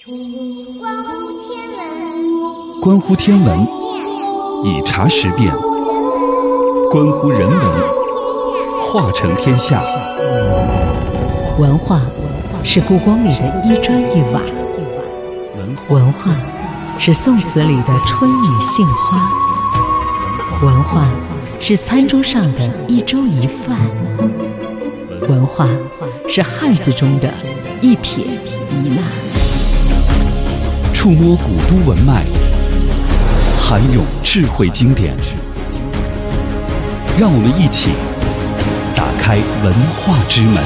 关乎天文，以茶识变；关乎人文，化成天下。 文化是故宫里的一砖一瓦，文化是宋词里的春雨杏花，文化是餐桌上的一粥一饭，文化是汉字中的一撇一捺。 触摸古都文脉，涵涌智慧经典，让我们一起打开文化之门。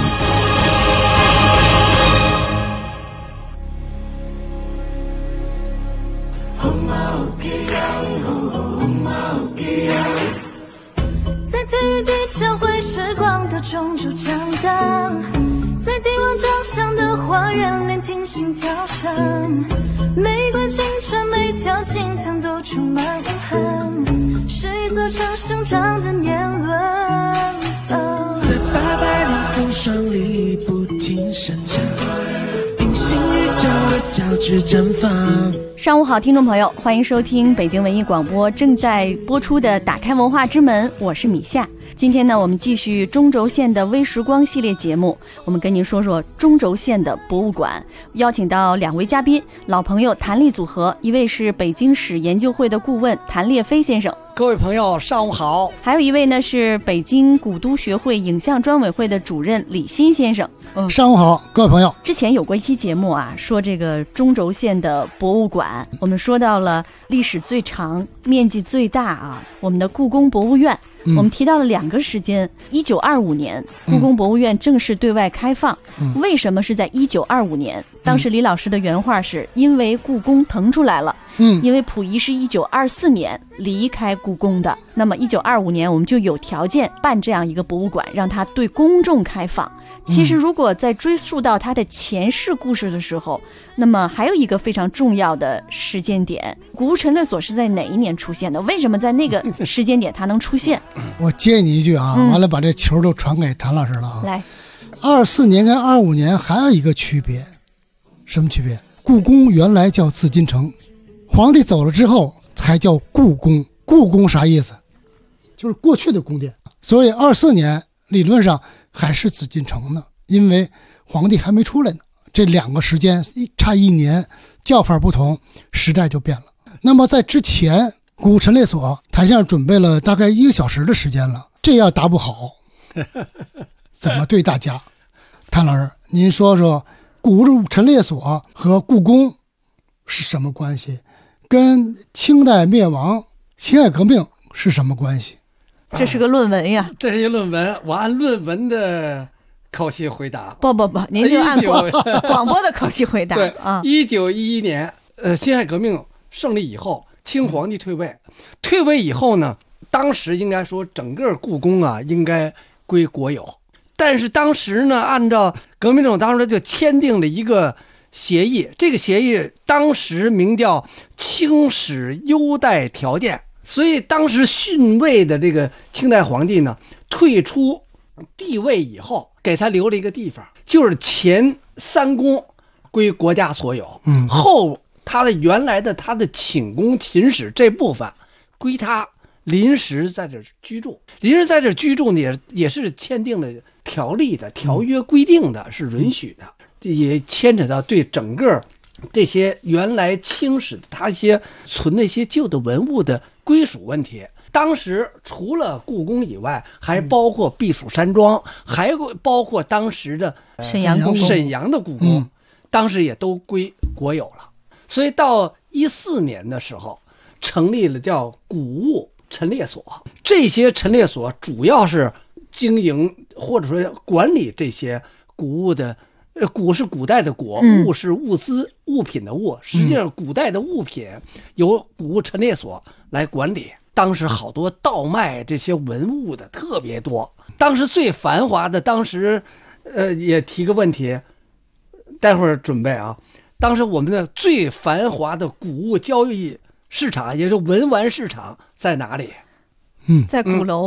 在体育地交汇时光的中轴长荡，在帝王长相的花园聆听心跳声，每管青春每条青藤都充满遗憾，是一座城生长的年轮， 在800年风霜里不停生长，平行宇宙的交织绽放。 上午好，听众朋友，欢迎收听北京文艺广播正在播出的打开文化之门，我是米夏。今天呢，我们继续中轴线的微时光系列节目，我们跟您说说中轴线的博物馆，邀请到2位嘉宾，老朋友谭力组合，一位是北京史研究会的顾问谭烈飞先生， 各位朋友上午好。 还有一位呢是北京古都学会影像专委会的主任李欣先生。 上午好，各位朋友。 之前有过一期节目啊，说这个中轴线的博物馆，我们说到了历史最长、面积最大啊，我们的故宫博物院。我们提到了2个时间，1925年故宫博物院正式对外开放。为什么是在1925年？当时李老师的原话是因为故宫腾出来了。因为溥仪是1924年离开故宫的，那么1925年我们就有条件办这样一个博物馆，让它对公众开放。其实如果在追溯到它的前世故事的时候，那么还有一个非常重要的时间点，古物陈列所是在哪一年出现的？为什么在那个时间点它能出现？ 我接你一句啊，完了把这球都传给谭老师了啊。 来 ，24年跟25年还有一个区别，什么区别？故宫原来叫紫禁城，皇帝走了之后才叫故宫。故宫啥意思？就是过去的宫殿。所以24年理论上还是紫禁城呢，因为皇帝还没出来呢。这2个时间差1年，叫法不同，时代就变了。那么在之前，古物陈列所谭先生准备了大概1个小时的时间了，这要答不好怎么对大家？谭老师，您说说古物陈列所和故宫是什么关系？跟清代灭亡、辛亥革命是什么关系？ 这是个论文呀。 这是一论文，我按论文的口气回答。 不，您就按广播的口气回答。 对啊 ，1911年，辛亥革命胜利以后，清皇帝退位，退位以后呢，当时应该说整个故宫啊应该归国有，但是当时呢，按照革命政府当时就签订了一个协议，这个协议当时名叫清史优待条件。所以当时逊位的这个清代皇帝呢，退出帝位以后，给他留了一个地方，就是前3宫归国家所有，后他的原来的他的寝宫寝室这部分归他临时在这居住。临时在这居住呢，也是签订了条例的条约规定的，是允许的，也牵扯到对整个这些原来清史的他一些存的一些旧的文物的归属问题。当时除了故宫以外，还包括避暑山庄，还包括当时的沈阳的故宫，当时也都归国有了。所以到14年的时候，成立了叫古物陈列所。这些陈列所主要是经营或者说管理这些古物的。古是古代的古，物是物资物品的物，实际上古代的物品由古物陈列所来管理。当时好多盗卖这些文物的特别多。当时最繁华的，当时也提个问题，待会儿准备啊。当时我们的最繁华的古物交易市场，也就是文玩市场在哪里？ 在鼓楼。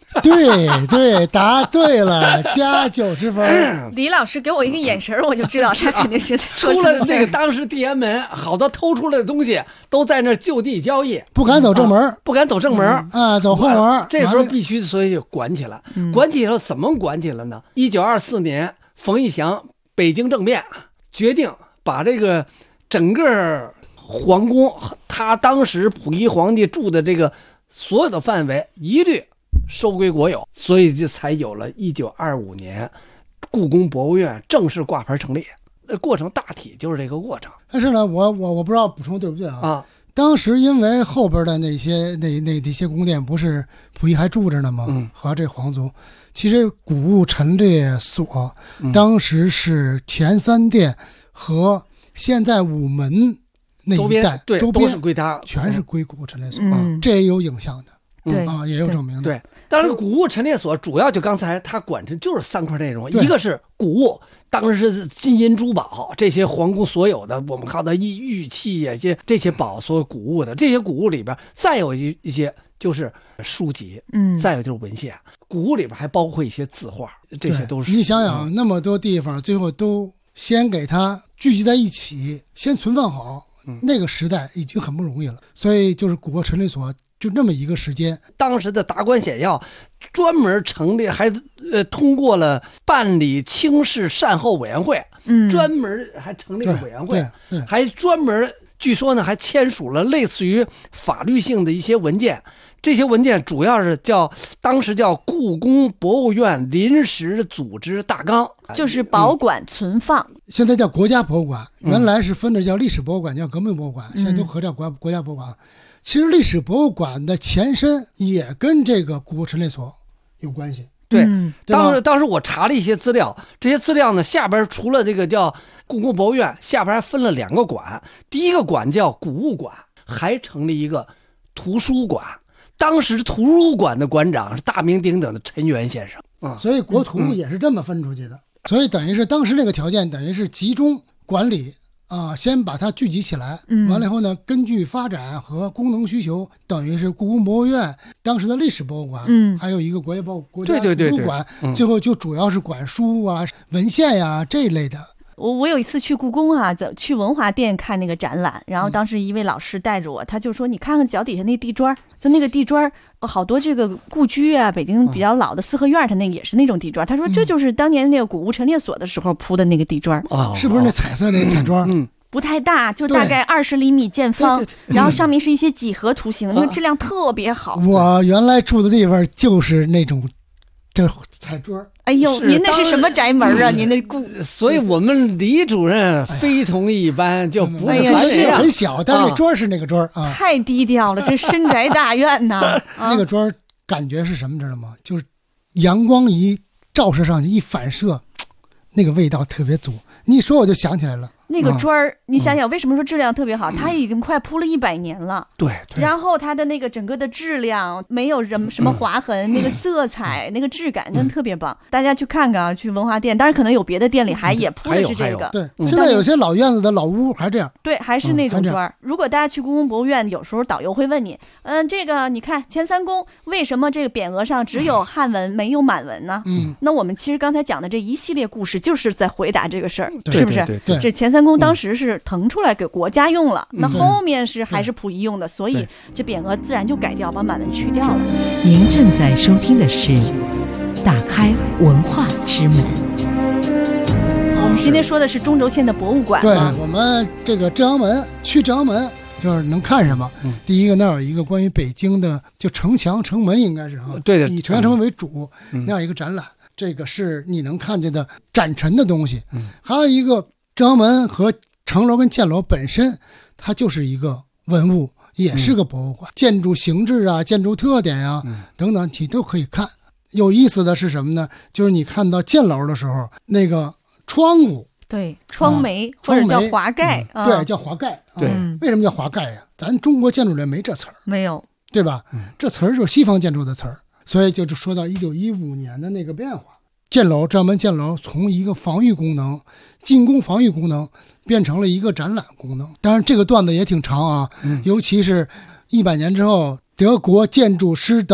对，答对了，加90分。 李老师给我一个眼神，我就知道他肯定是说出了这个当时地安门，好多偷出来的东西都在那就地交易， 不敢走正门， 不敢走正门啊，走后门。 这时候必须，所以就管起来。管起来怎么管起来呢？1924年，冯玉祥北京政变，决定把这个整个皇宫，他当时溥仪皇帝住的这个所有的范围一律收归国有，所以就才有了1925年故宫博物院正式挂牌成立。过程大体就是这个过程。 但是呢，我不知道补充对不对啊？当时因为后边的那些宫殿不是溥仪还住着呢吗？和这皇族，其实古物陈列所当时是前3殿和现在午门那一带周边都是归他， 全是归古物陈列所，这也有影响的。 对啊，也有证明的。 对，当然古物陈列所主要就刚才他管着就是3块内容，一个是古物，当时是金银珠宝这些皇宫所有的，我们看到玉器呀，这些宝，所有古物的这些古物里边，再有一些就是书籍，再有就是文献。古物里边还包括一些字画，这些都是。 你想想，那么多地方，最后都先给它聚集在一起，先存放好。那个时代已经很不容易了，所以就是古物陈列所就那么一个时间。 当时的达官显要专门成立，还通过了办理清室善后委员会，专门还成立了委员会，还专门据说呢还签署了类似于法律性的一些文件。这些文件主要是当时叫故宫博物院临时组织大纲， 就是保管存放。 现在叫国家博物馆，原来是分着叫历史博物馆，叫革命博物馆，现在都合叫国家博物馆。其实历史博物馆的前身也跟这个古物陈列所有关系。 对，当时我查了一些资料，这些资料呢下边除了这个叫故宫博物院，下边还分了2个馆，第一个馆叫古物馆，还成立一个图书馆。当时图书馆的馆长是大名鼎鼎的陈元先生所以国图也是这么分出去的。所以等于是当时那个条件，等于是集中管理先把它聚集起来，完了以后呢，根据发展和功能需求，等于是故宫博物院当时的历史博物馆，还有一个国家图书馆，最后就主要是管书啊、文献呀这一类的。 我有一次去故宫去文华殿看那个展览，然后当时一位老师带着我，他就说你看看脚底下那地砖，就那个地砖好多这个故居啊，北京比较老的四合院，它那也是那种地砖。他说这就是当年那个古物陈列所的时候铺的那个地砖， 是不是那彩色那彩砖？ 不太大，就大概20厘米见方，然后上面是一些几何图形，那个质量特别好。 我原来住的地方就是那种这彩砖。 哎呦，您那是什么宅门啊？您那所以我们李主任非同一般，就不是很小，但是那砖是那个砖啊， 太低调了，这深宅大院呐。 那个砖感觉是什么知道吗？就是阳光一照射上去，一反射，那个味道特别足。你一说我就想起来了。 那个砖儿，你想想为什么说质量特别好？它已经快铺了100年了， 对， 然后它的那个整个的质量没有什么划痕，那个色彩、那个质感真的特别棒。大家去看看去文华殿，当然可能有别的店里也铺的是这个。 对，现在有些老院子的老屋还这样。 对，还是那种砖。如果大家去故宫博物院，有时候导游会问你，这个你看前3宫为什么这个匾额上只有汉文没有满文呢？那我们其实刚才讲的这一系列故事，就是在回答这个事儿，是不是？ 对， 这前3宫当时是腾出来给国家用了，那后面还是溥仪用的，所以这匾额自然就改掉，把满文去掉了。 您正在收听的是打开文化之门。 我们今天说的是中轴线的博物馆。 对，我们这个正阳门，去正阳门就是能看什么？第一个，那有一个关于北京的，就城墙、城门，应该是对的， 以城墙、城门为主，那样一个展览，这个是你能看见的展陈的东西。还有一个。正阳门和城楼跟箭楼本身，它就是一个文物，也是个博物馆。建筑形制啊、建筑特点啊等等，你都可以看。有意思的是什么呢？就是你看到箭楼的时候，那个窗户， 对，窗楣或者叫华盖， 对，叫华盖。 对， 为什么叫华盖呀？咱中国建筑里没这词儿， 没有， 对吧？这词儿就是西方建筑的词儿，所以就说到1915年的那个变化。箭楼，正阳门箭楼从一个防御功能、进攻防御功能变成了一个展览功能。当然这个段子也挺长啊，尤其是100年之后，德国建筑师的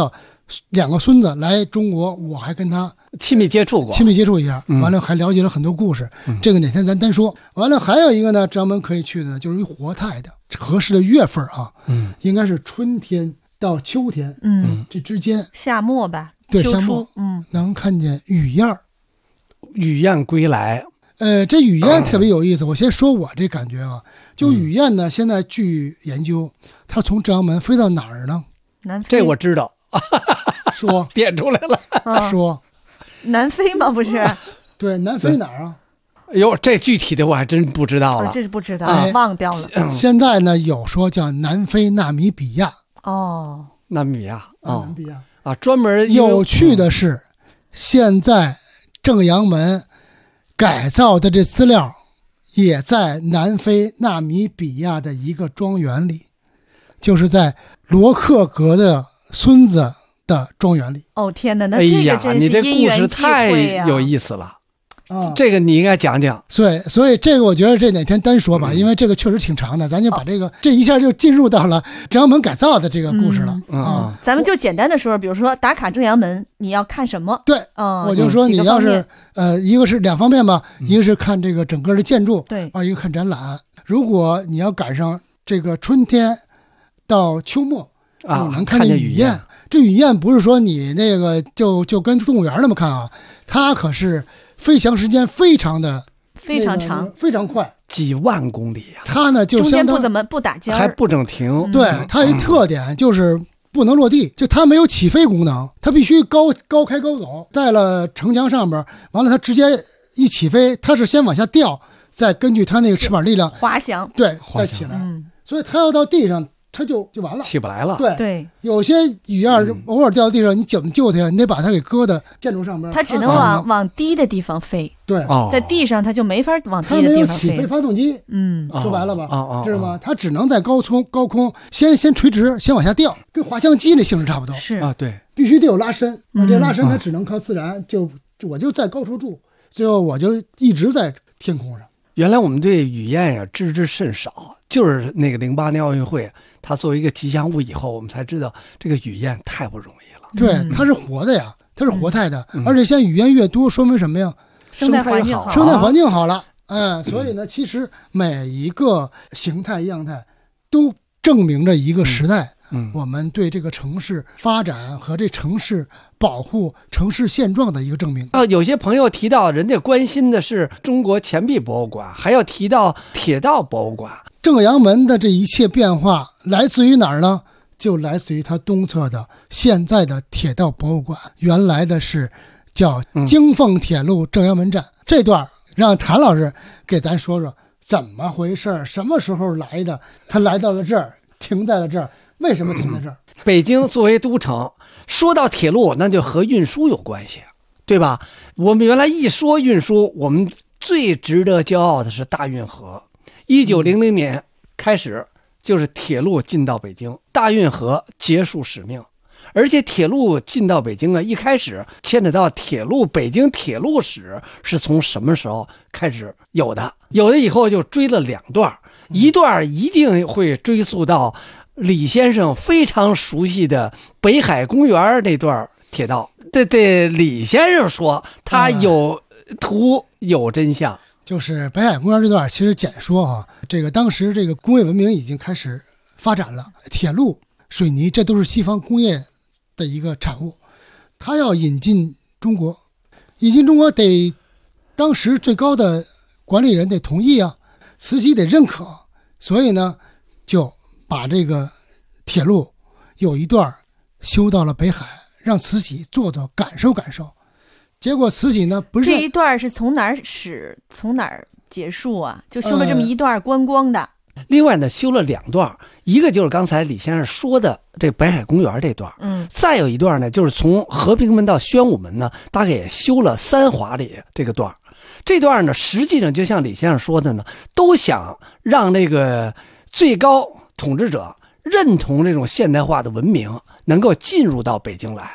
2个孙子来中国，我还跟他亲密接触一下，完了还了解了很多故事。这个哪天咱单说。完了还有一个呢，张门可以去的呢，就是一活态的合适的月份啊，应该是春天到秋天，这之间夏末吧， 对， 秋初夏末，能看见雨燕儿。 雨燕归来， 这雨燕特别有意思。我先说我这感觉啊，就雨燕呢，现在据研究，它从正阳门飞到哪儿呢？ 南非。 这我知道。 说点出来了， 说南非吗？不是， 对，南非哪儿啊？ 哟，这具体的我还真不知道了， 这是不知道，忘掉了。 现在呢，有说叫南非纳米比亚。 哦， 纳米比亚， 纳米比亚啊，专门有趣的是，现在正阳门改造的这资料，也在南非纳米比亚的一个庄园里，就是在罗克格的孙子的庄园里。 哦天哪，那这个真是因缘际会啊， 有意思了。这个你应该讲讲。 所以这个我觉得这哪天单说吧，因为这个确实挺长的，咱就把这一下就进入到了正阳门改造的这个故事了。 咱们就简单的说，比如说打卡正阳门，你要看什么？ 对，我就说你要是一个是2方面吧，一个是看这个整个的建筑， 对， 一个看展览。如果你要赶上这个春天到秋末你能看见雨燕。这雨燕不是说你那个就跟动物园那么看啊，它可是飞翔时间非常长，非常快， 几万公里啊。 它呢就相当中间不打尖， 还不整停。 对，它一特点就是不能落地，就它没有起飞功能，它必须高开高走，在了城墙上边，完了它直接一起飞，它是先往下掉，再根据它那个翅膀力量滑翔， 对，再起来。所以它要到地上，它就完了， 起不来了。 对， 有些雨燕偶尔掉到地上，你怎么救它？你得把它给搁到建筑上边， 它只能往低的地方飞。 对， 在地上它就没法往低的地方飞。 它没有起飞发动机，说白了吧，知道吗？它只能在高空先垂直，先往下掉，跟滑翔机那性质差不多。 是啊，对， 必须得有拉伸，这拉伸它只能靠自然。我就在高处住，最后我就一直在天空上。 原来我们对雨燕呀知之甚少，就是那个08年奥运会，它作为一个吉祥物以后，我们才知道这个雨燕太不容易了。 对，它是活的呀，它是活态的，而且现在雨燕越多，说明什么呀？ 生态环境好， 生态环境好了。所以呢，其实每一个形态样态都证明着一个时代。我们对这个城市发展和这城市保护、城市现状的一个证明。 有些朋友提到人家关心的是中国钱币博物馆，还要提到铁道博物馆。 正阳门的这一切变化来自于哪儿呢？就来自于它东侧的现在的铁道博物馆，原来的是叫京凤铁路正阳门站。这段让谭老师给咱说说怎么回事，什么时候来的，他来到了这儿，停在了这儿，为什么停在这儿？ 北京作为都城，说到铁路那就和运输有关系，对吧？我们原来一说运输，我们最值得骄傲的是大运河。1900年开始就是铁路进到北京，大运河结束使命。而且铁路进到北京啊，一开始牵扯到北京铁路史是从什么时候开始有的？有的以后就追了2段，一段一定会追溯到李先生非常熟悉的北海公园那段铁道。对，李先生说他有图有真相。 就是北海公园这段，其实简说啊，这个当时这个工业文明已经开始发展了，铁路、水泥这都是西方工业的一个产物，他要引进中国，得当时最高的管理人得同意啊，慈禧得认可，所以呢，就把这个铁路有一段修到了北海，让慈禧坐感受感受。结果慈禧呢不是这一段是从哪儿始从哪儿结束啊？就修了这么一段观光的。 另外呢，修了2段，一个就是刚才李先生说的这北海公园这段，再有一段呢，就是从和平门到宣武门呢，大概也修了3华里这个段。这段呢，实际上就像李先生说的呢，都想让这个最高统治者认同这种现代化的文明能够进入到北京来。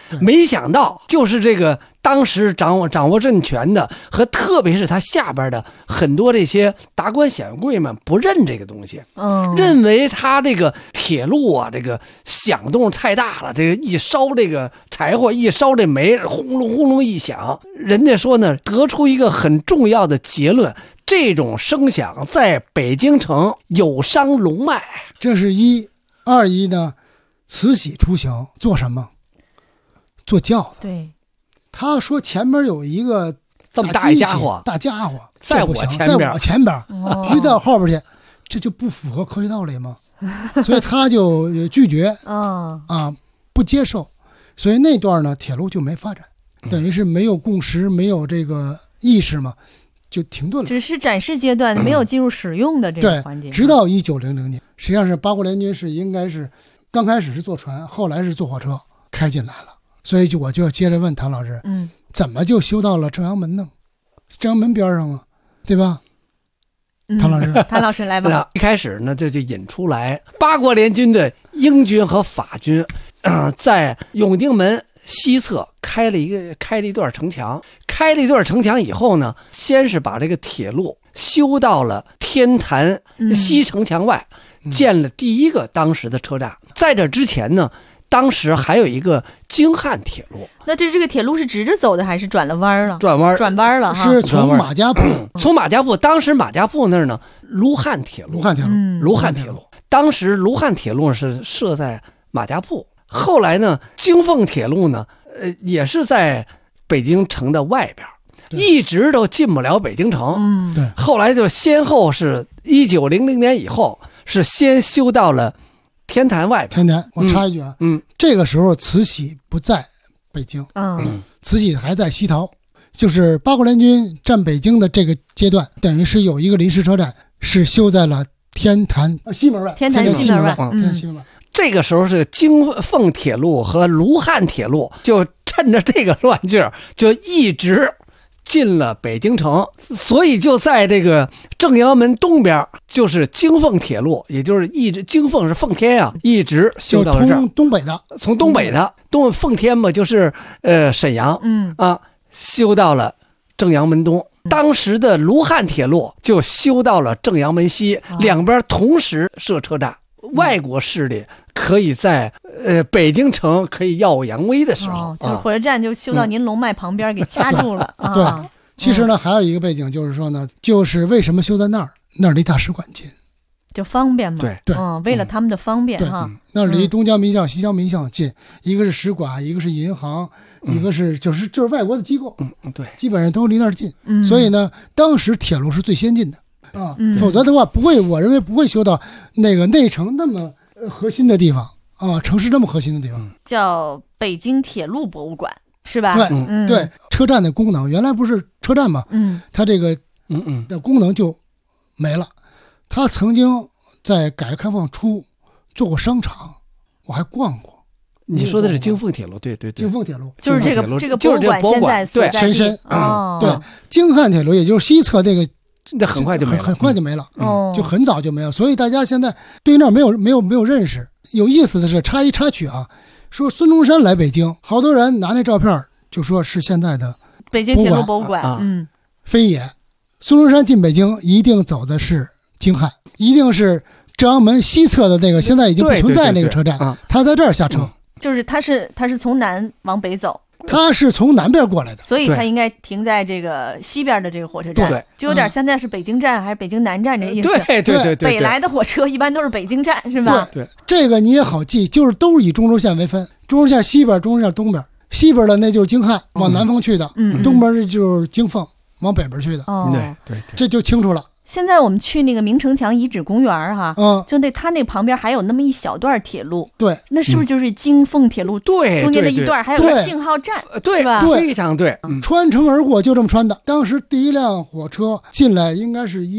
没想到就是这个当时掌握政权的和特别是他下边的很多这些达官显贵们不认这个东西，认为他这个铁路啊，这个响动太大了，这个一烧这个柴火，一烧这煤，轰隆轰隆一响，人家说呢，得出一个很重要的结论。这种声响在北京城有伤龙脉， 这是一。二一呢，慈禧出行做什么？坐轿子。 对， 他说前面有一个这么大一家伙，在我前边，必须到后边去，这就不符合科学道理吗？所以他就拒绝不接受，所以那段呢，铁路就没发展，等于是没有共识，没有这个意识嘛。就停顿了， 只是展示阶段，没有进入使用的这个环节。 对，直到1900年，实际上是八国联军应该是刚开始是坐船，后来是坐火车开进来了。所以我就要接着问谭老师，怎么就修到了正阳门呢？正阳门边上啊，对吧？ 谭老师来吧。 一开始呢，这就引出来八国联军的英军和法军，在永定门西侧开了一段城墙。开了一段城墙以后呢，先是把这个铁路修到了天坛西城墙外，建了第一个当时的车站。在这之前呢，当时还有一个京汉铁路。 那这个铁路是直着走的还是转了弯了？ 转弯了哈， 是从马家铺， 从马家铺，当时马家铺那儿呢，卢汉铁路。当时卢汉铁路是设在马家铺，后来呢，京凤铁路呢，也是在北京城的外边，一直都进不了北京城。 对。 后来就先后是1900年以后，是先修到了天坛外边。 天坛，我插一句啊，这个时候慈禧不在北京，慈禧还在西逃，就是八国联军占北京的这个阶段，等于是有一个临时车站是修在了天坛西门外。 天坛西门外， 这个时候是京凤铁路和卢汉铁路就趁着这个乱劲儿，就一直进了北京城，所以就在这个正阳门东边，就是京凤铁路，也就是一直京凤是奉天啊，一直修到了这儿。从东北的奉天嘛，就是沈阳，修到了正阳门东。当时的卢汉铁路就修到了正阳门西，两边同时设车站。外国势力可以在北京城可以耀武扬威的时候， 就是火车站就修到您龙脉旁边给掐住了。 对，其实呢还有一个背景，就是说呢，就是为什么修在那儿离大使馆近， 就方便嘛。 对， 为了他们的方便哈。 那离东交民巷、西交民巷近，一个是使馆，一个是银行，一个是就是外国的机构， 对， 基本上都离那儿近。所以呢，当时铁路是最先进的。否则的话我认为不会修到那个内城那么核心的地方城市这么核心的地方， 叫北京铁路博物馆是吧？ 对，车站的功能原来不是车站嘛，它这个的功能就没了。它曾经在改革开放初做过商场，我还逛过。 你说的是京凤铁路，对， 京凤铁路就是这个博物馆现在所在地前身对，京汉铁路也就是西侧这个。 那很快就没了， 就很早就没了，所以大家现在对那儿没有认识。有意思的是，插一插曲啊，说孙中山来北京，好多人拿那照片就说是现在的北京铁路博物馆， 非也。孙中山进北京一定走的是京汉，一定是正阳门西侧的那个现在已经不存在那个车站，他在这儿下车， 就是他是从南往北走。 他是从南边过来的， 所以他应该停在这个西边的这个火车站，就有点现在是北京站还是北京南站这意思。 对， 北来的火车一般都是北京站，是吧？ 对，这个你也好记，就是都是以中轴线为分，中轴线西边，中轴线东边，西边的那就是京汉，往南方去的，东边就是京凤，往北边去的。 对， 这就清楚了。 现在我们去那个明城墙遗址公园哈，就它那旁边还有那么一小段铁路， 对， 那是不是就是京凤铁路？ 对， 中间的一段还有个信号站， 对吧？ 非常对， 穿城而过就这么穿的。当时第一辆火车进来应该是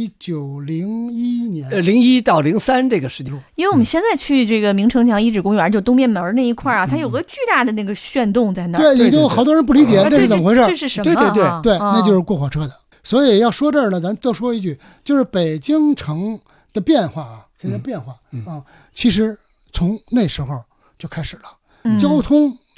1901年 ，01到03这个时期。 因为我们现在去这个明城墙遗址公园，就东便门那一块啊，它有个巨大的那个炫动在那儿。 对，里头好多人不理解这是怎么回事， 这是什么？ 对，那就是过火车的。所以要说这儿呢，咱多说一句，就是北京城的变化啊，现在变化其实从那时候就开始了。交通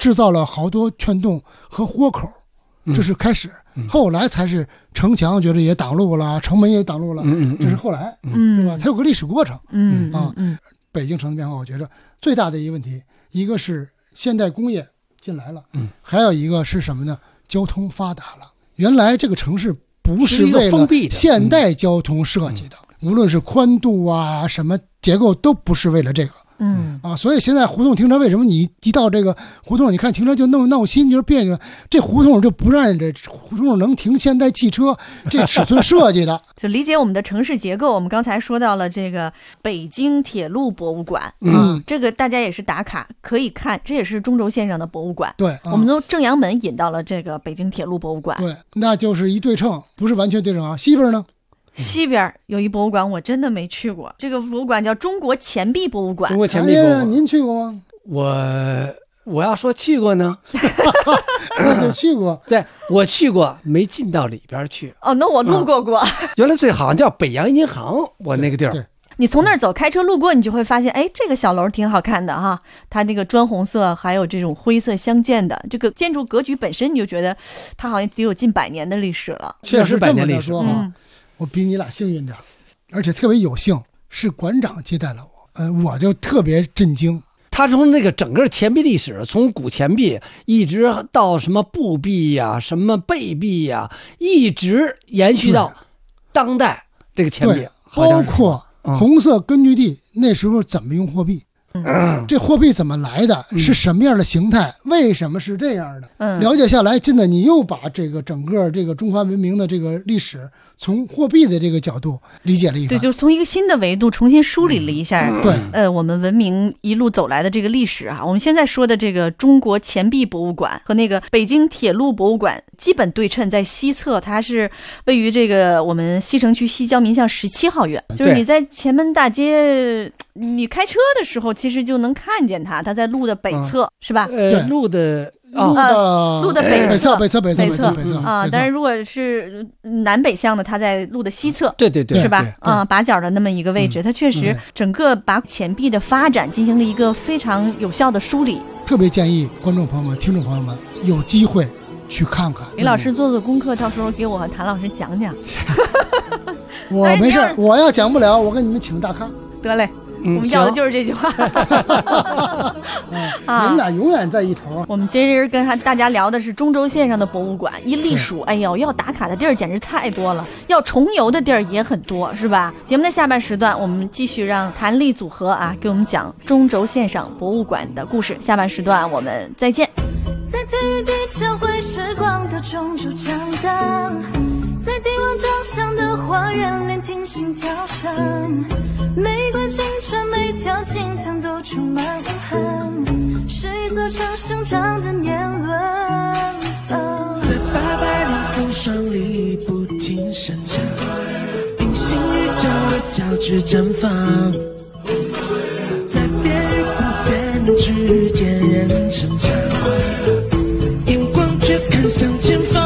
制造了好多圈洞和豁口，这是开始，后来才是城墙觉得也挡路了，城门也挡路了，这是后来，是吧？它有个历史过程，北京城的变化，我觉着最大的一个问题，一个是现代工业进来了，还有一个是什么呢？交通发达了。原来这个城市不是为了现代交通设计的，无论是宽度啊，什么结构都不是为了这个。所以现在胡同停车，为什么你一到这个胡同，你看停车就闹心，就是别扭。这胡同就不让这胡同能停现代汽车，这尺寸设计的。 就理解我们的城市结构，我们刚才说到了这个北京铁路博物馆，这个大家也是打卡可以看，这也是中轴线上的博物馆。 对， 我们从正阳门引到了这个北京铁路博物馆。 对，那就是一对称，不是完全对称啊。西边呢？ 西边有一博物馆，我真的没去过。这个博物馆叫中国钱币博物馆。 中国钱币博物馆， 您去过吗？ 我要说去过呢， 那就去过。 对，我去过，没进到里边去。 哦，那我路过过。 原来这好像叫北洋银行，我那个地儿。 你从那儿走，开车路过，你就会发现，哎，这个小楼挺好看的哈，它那个砖红色还有这种灰色相间的，这个建筑格局本身你就觉得它好像得有近100年的历史了。 确实100年历史。 我比你俩幸运点，而且特别有幸，是馆长接待了我，我就特别震惊。 他从那个整个钱币历史，从古钱币一直到什么布币呀、什么贝币呀，一直延续到当代这个钱币， 包括红色根据地那时候怎么用货币，这货币怎么来的，是什么样的形态，为什么是这样的，了解下来，真的你又把这个整个这个中华文明的这个历史从货币的这个角度理解了一番。 对，就从一个新的维度重新梳理了一下， 对， 我们文明一路走来的这个历史啊。我们现在说的这个中国钱币博物馆和那个北京铁路博物馆基本对称，在西侧，它是位于这个我们西城区西郊民巷17号院，就是你在前门大街，你开车的时候其实就能看见它，它在路的北侧，是吧？ 路的北侧啊， 但是如果是南北向的，它在路的西侧， 对， 是吧？把角的那么一个位置，它确实整个把钱币的发展进行了一个非常有效的梳理。 特别建议观众朋友们、听众朋友们有机会去看看。 李老师做功课，到时候给我和谭老师讲讲。 我没事，我要讲不了，我给你们请大咖。 得嘞。我们要的就是这句话。 你们俩永远在一头。 我们今日跟大家聊的是中轴线上的博物馆，一历数，哎呦，要打卡的地儿简直太多了，要重游的地儿也很多，是吧？节目的下半时段，我们继续让谭力组合给我们讲中轴线上博物馆的故事。下半时段我们再见。 在体育地交汇时光的中轴长大，在帝王长相的花园里听心跳声，玫瑰青春每条金汤都充满遗憾，是一座城生长的年轮， 在800年风霜里不停生长，平行宇宙的交织绽放，在变与不变之间人成长，眼光却看向前方。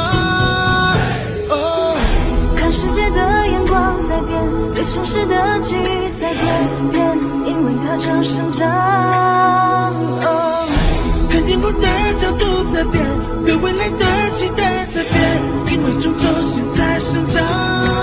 世界的眼光在变，对城市的记忆在变，因为它正生长。 看天空的角度在变，对未来的期待在变，因为中轴线在生长。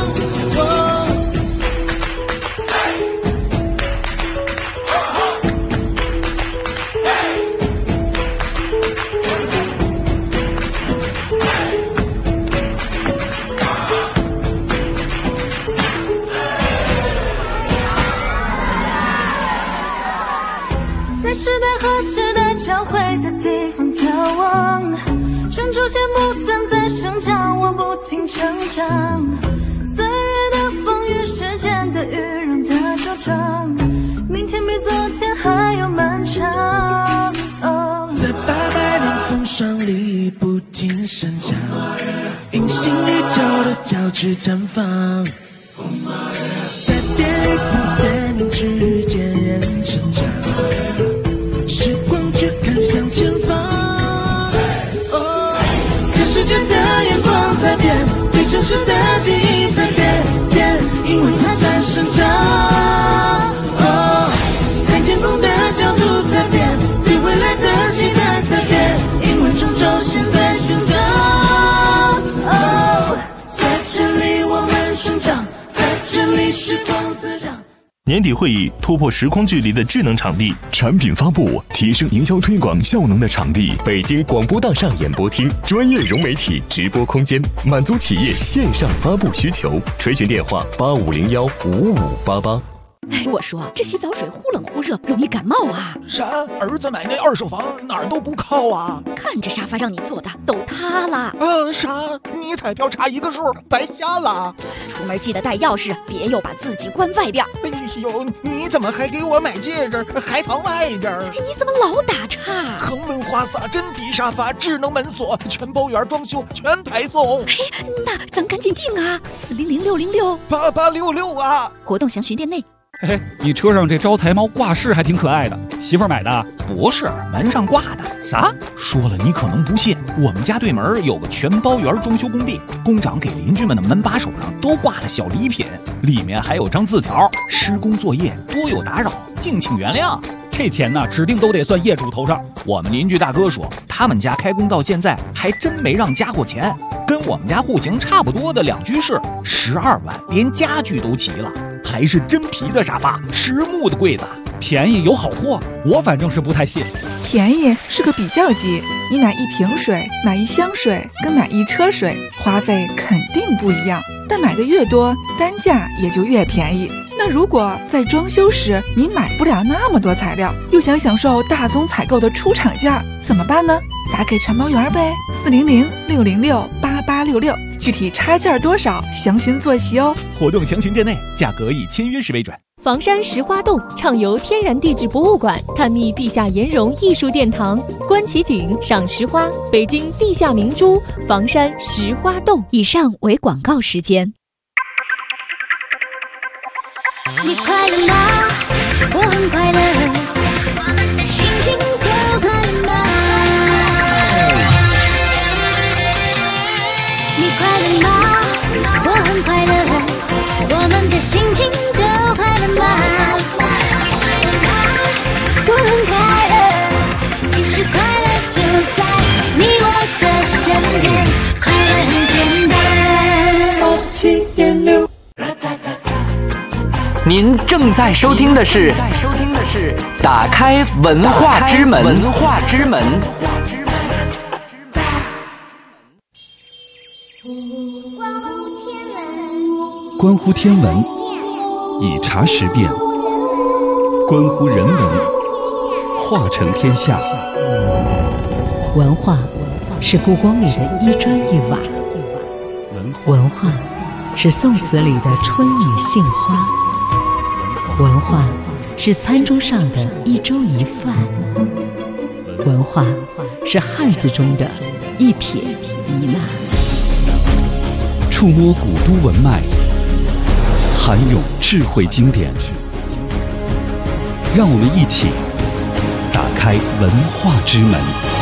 时代和时代交汇的地方眺望，中轴线不断在生长，我不停成长，岁月的风雨，时间的雨让它茁壮，明天比昨天还要漫长。 在800年风霜里不停生长，平行宇宙的交织绽放，在变与不变之间人成长，时光却看向前方。看世界的眼光在变，对城市的记忆在变，因为它在生长。看天空的角度在变，对未来的期待在变。 历史光子长。 年底会议突破时空距离的智能场地，产品发布提升营销推广效能的场地，北京广播大厦演播厅，专业融媒体直播空间，满足企业线上发布需求。垂询电话85015588。 我说这洗澡水忽冷忽热，容易感冒啊！ 啥？儿子买那二手房哪儿都不靠啊！看这沙发让你坐的都塌了。 啥？你彩票差一个数，白瞎了。 出门记得带钥匙，别又把自己关外边。 哎呦，你怎么还给我买戒指，还藏外边？ 你怎么老打岔？ 恒温花洒、真皮沙发、智能门锁，全包圆装修，全排送。 那咱赶紧订啊！400-666-8866 啊！ 活动详询店内。 你车上这招财猫挂饰还挺可爱的，媳妇儿买的？ 不是，门上挂的。 啥？ 说了你可能不信，我们家对门有个全包圆装修工地，工长给邻居们的门把手上都挂了小礼品，里面还有张字条：施工作业多有打扰，敬请原谅。 这钱呢，指定都得算业主头上。 我们邻居大哥说，他们家开工到现在还真没让加过钱，跟我们家户型差不多的2居室，12万，连家具都齐了，还是真皮的沙发，实木的柜子， 便宜有好货，我反正是不太信。 便宜是个比较级，你买1瓶水、买1箱水跟买1车水，花费肯定不一样，但买的越多，单价也就越便宜。那如果在装修时你买不了那么多材料，又想享受大宗采购的出厂价，怎么办呢？打给全包圆呗，400-606-8866，具体差价多少，详询坐席哦。 活动详询店内，价格以签约时为准。 房山石花洞畅游天然地质博物馆，探秘地下岩溶艺术殿堂，观奇景，赏石花，北京地下明珠，房山石花洞。 以上为广告时间。 你快乐吗？我很快乐，心情多快乐吗？你快乐吗？我很快乐，我们的心情都快乐吗？我很快乐，其实快乐就在你我的身边，快乐很简单。7.6。 您正在收听的是打开文化之门。 关乎天文，以察时变；关乎人文，化成天下。 文化是故宫里的一砖一瓦，文化是宋词里的春雨杏花，文化是餐桌上的一粥一饭，文化是汉字中的一撇一捺。 触摸古都文脉，涵咏智慧经典，让我们一起打开文化之门。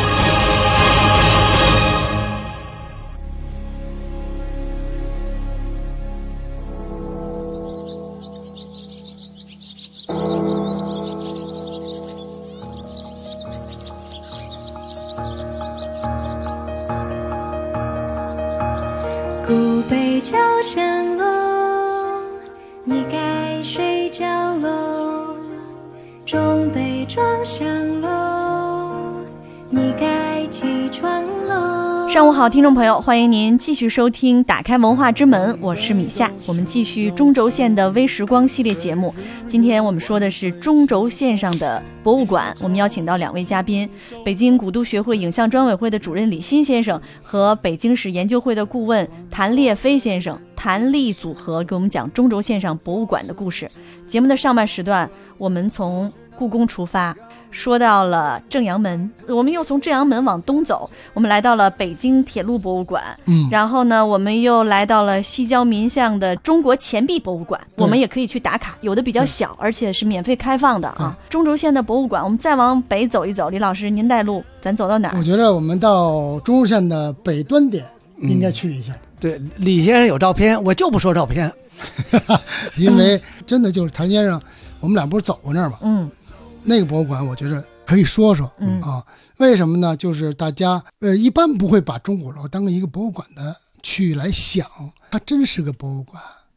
古北桥上楼，你该睡觉喽。中北庄上楼，你该起床喽。 上午好，听众朋友，欢迎您继续收听打开文化之门，我是米夏。我们继续中轴线的微时光系列节目，今天我们说的是中轴线上的博物馆。我们邀请到2位嘉宾，北京古都学会影像专委会的主任李欣先生和北京市研究会的顾问谭烈飞先生，谭力组合给我们讲中轴线上博物馆的故事。节目的上半时段，我们从故宫出发，说到了正阳门，我们又从正阳门往东走，我们来到了北京铁路博物馆，然后呢，我们又来到了西郊民巷的中国钱币博物馆，我们也可以去打卡，有的比较小，而且是免费开放的啊。中轴线的博物馆，我们再往北走一走，李老师您带路，咱走到哪儿？ 我觉得我们到中轴线的北端点应该去一下。 对，李先生有照片，我就不说照片， 因为真的就是谭先生，我们俩不是走过那儿吗？那个博物馆我觉得可以说说为什么呢？就是大家一般不会把钟鼓楼当一个博物馆的去来想，它真是个博物馆。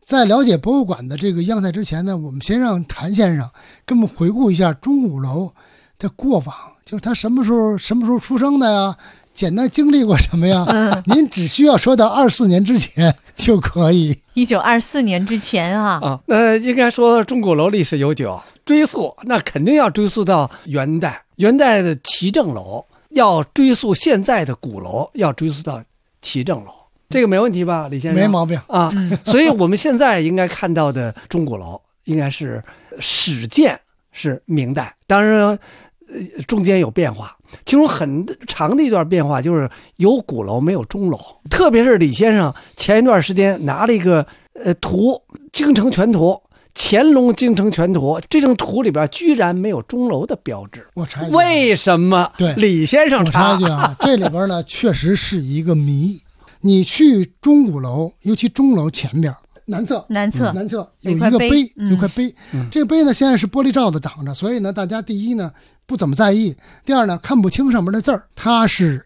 在了解博物馆的这个样态之前呢，我们先让谭先生跟我们回顾一下钟鼓楼的过往，就是他什么时候出生的呀？简单经历过什么呀？您只需要说到24年之前就可以。 1924年之前啊。 应该说钟鼓楼历史悠久，追溯那肯定要追溯到元代的齐正楼，要追溯现在的鼓楼，要追溯到齐正楼，这个没问题吧，李先生？ 没毛病啊。所以我们现在应该看到的钟鼓楼，应该是始建是明代，当然中间有变化。其中很长的一段变化就是有鼓楼没有钟楼，特别是李先生前一段时间拿了一个图，京城全图，乾隆京城全图，这张图里边居然没有钟楼的标志。 我插一句， 为什么？ 对， 李先生插一句啊，这里边呢确实是一个谜。你去钟鼓楼，尤其钟楼前边南侧有一个碑，有块碑，这个碑呢现在是玻璃罩子挡着，所以呢大家第一呢不怎么在意，第二呢看不清上面的字儿。它是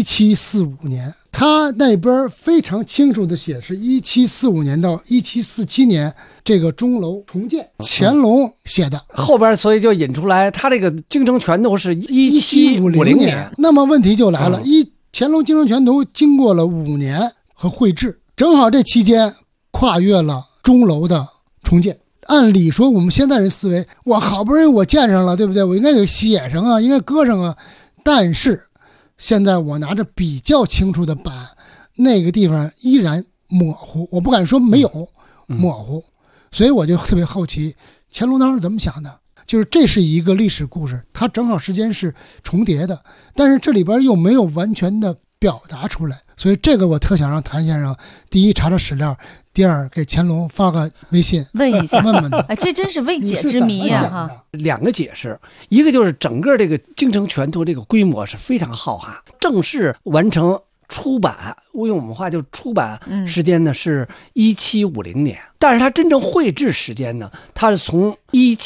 1745年，它那边非常清楚的写是1745年到1747年这个钟楼重建，乾隆写的。 后边所以就引出来，它这个京城全图是1750年。 那么问题就来了，乾隆京城全图经过了5年和绘制，正好这期间跨越了钟楼的重建。按理说我们现在人思维，我好不容易我建上了，对不对？我应该给写上啊，应该搁上啊。但是现在我拿着比较清楚的版，那个地方依然模糊，我不敢说没有，模糊。所以我就特别好奇，乾隆当时怎么想的？就是这是一个历史故事，它正好时间是重叠的，但是这里边又没有完全的表达出来，所以这个我特想让谭先生，第一查查史料，第二给乾隆发个微信问一下， 问他。 哎，这真是未解之谜呀！哈， 两个解释，一个就是整个这个京城全图这个规模是非常浩瀚，正式完成出版，用我们话就出版时间呢是1750年，但是它真正绘制时间呢，它是从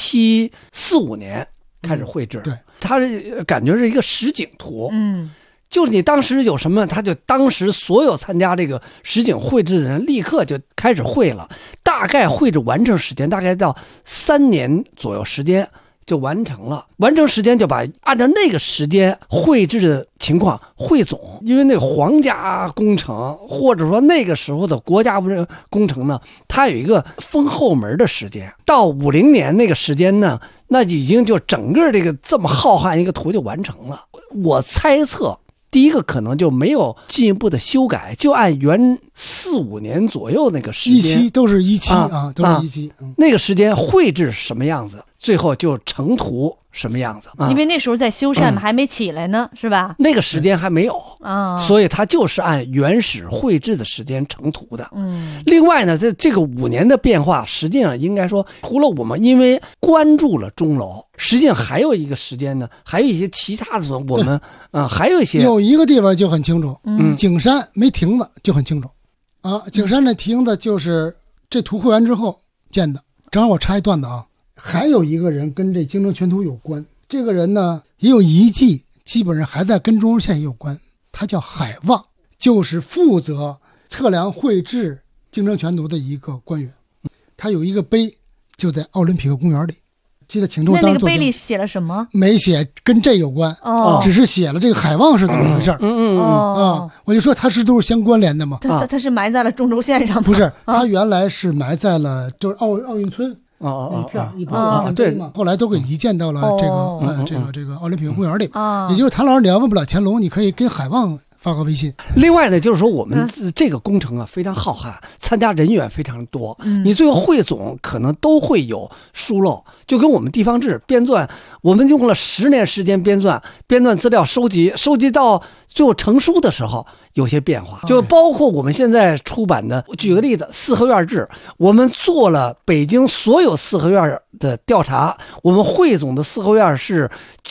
1745年开始绘制， 对， 它是感觉是一个实景图，就是你当时有什么，他就当时所有参加这个实景绘制的人立刻就开始绘了，大概绘制完成时间大概到3年左右时间就完成了，完成时间就把按照那个时间绘制的情况汇总，因为那个皇家工程或者说那个时候的国家工程呢，它有一个封后门的时间，到50年那个时间呢，那已经就整个这个这么浩瀚一个图就完成了。我猜测第一个可能就没有进一步的修改，就按原45年左右那个时间， 都是17啊，都是17， 那个时间绘制什么样子，最后就成图什么样子。 因为那时候在修缮嘛，还没起来呢，是吧？ 那个时间还没有所以它就是按原始绘制的时间成图的。另外呢，这个5年的变化，实际上应该说，除了我们因为关注了钟楼，实际上还有一个时间呢，还有一些其他的我们还有一些有一个地方就很清楚，景山没亭子就很清楚啊。景山的亭子就是这图绘完之后建的。正好我插一段子啊，还有一个人跟这京城全图有关，这个人呢也有遗迹，基本上还在跟中轴线有关，他叫海望，就是负责测量绘制京城全图的一个官员。他有一个碑就在奥林匹克公园里，记得清楚。 那个碑里写了什么？ 没写跟这有关，只是写了这个海望是怎么回事。我就说他是都是相关联的嘛。 他是埋在了中轴线上吗？ 不是，他原来是埋在了就是奥运村一片对嘛，后来都给移建到了这个奥林匹克公园里。也就是谭老师，你要问不了乾隆，你可以跟海望发个微信。 另外呢，就是说我们这个工程啊非常浩瀚，参加人员非常多，你最后汇总可能都会有疏漏，就跟我们地方志编纂，我们用了10年时间编纂资料，收集到最后成书的时候有些变化，就包括我们现在出版的，举个例子，四合院志，我们做了北京所有四合院的调查，我们汇总的四合院是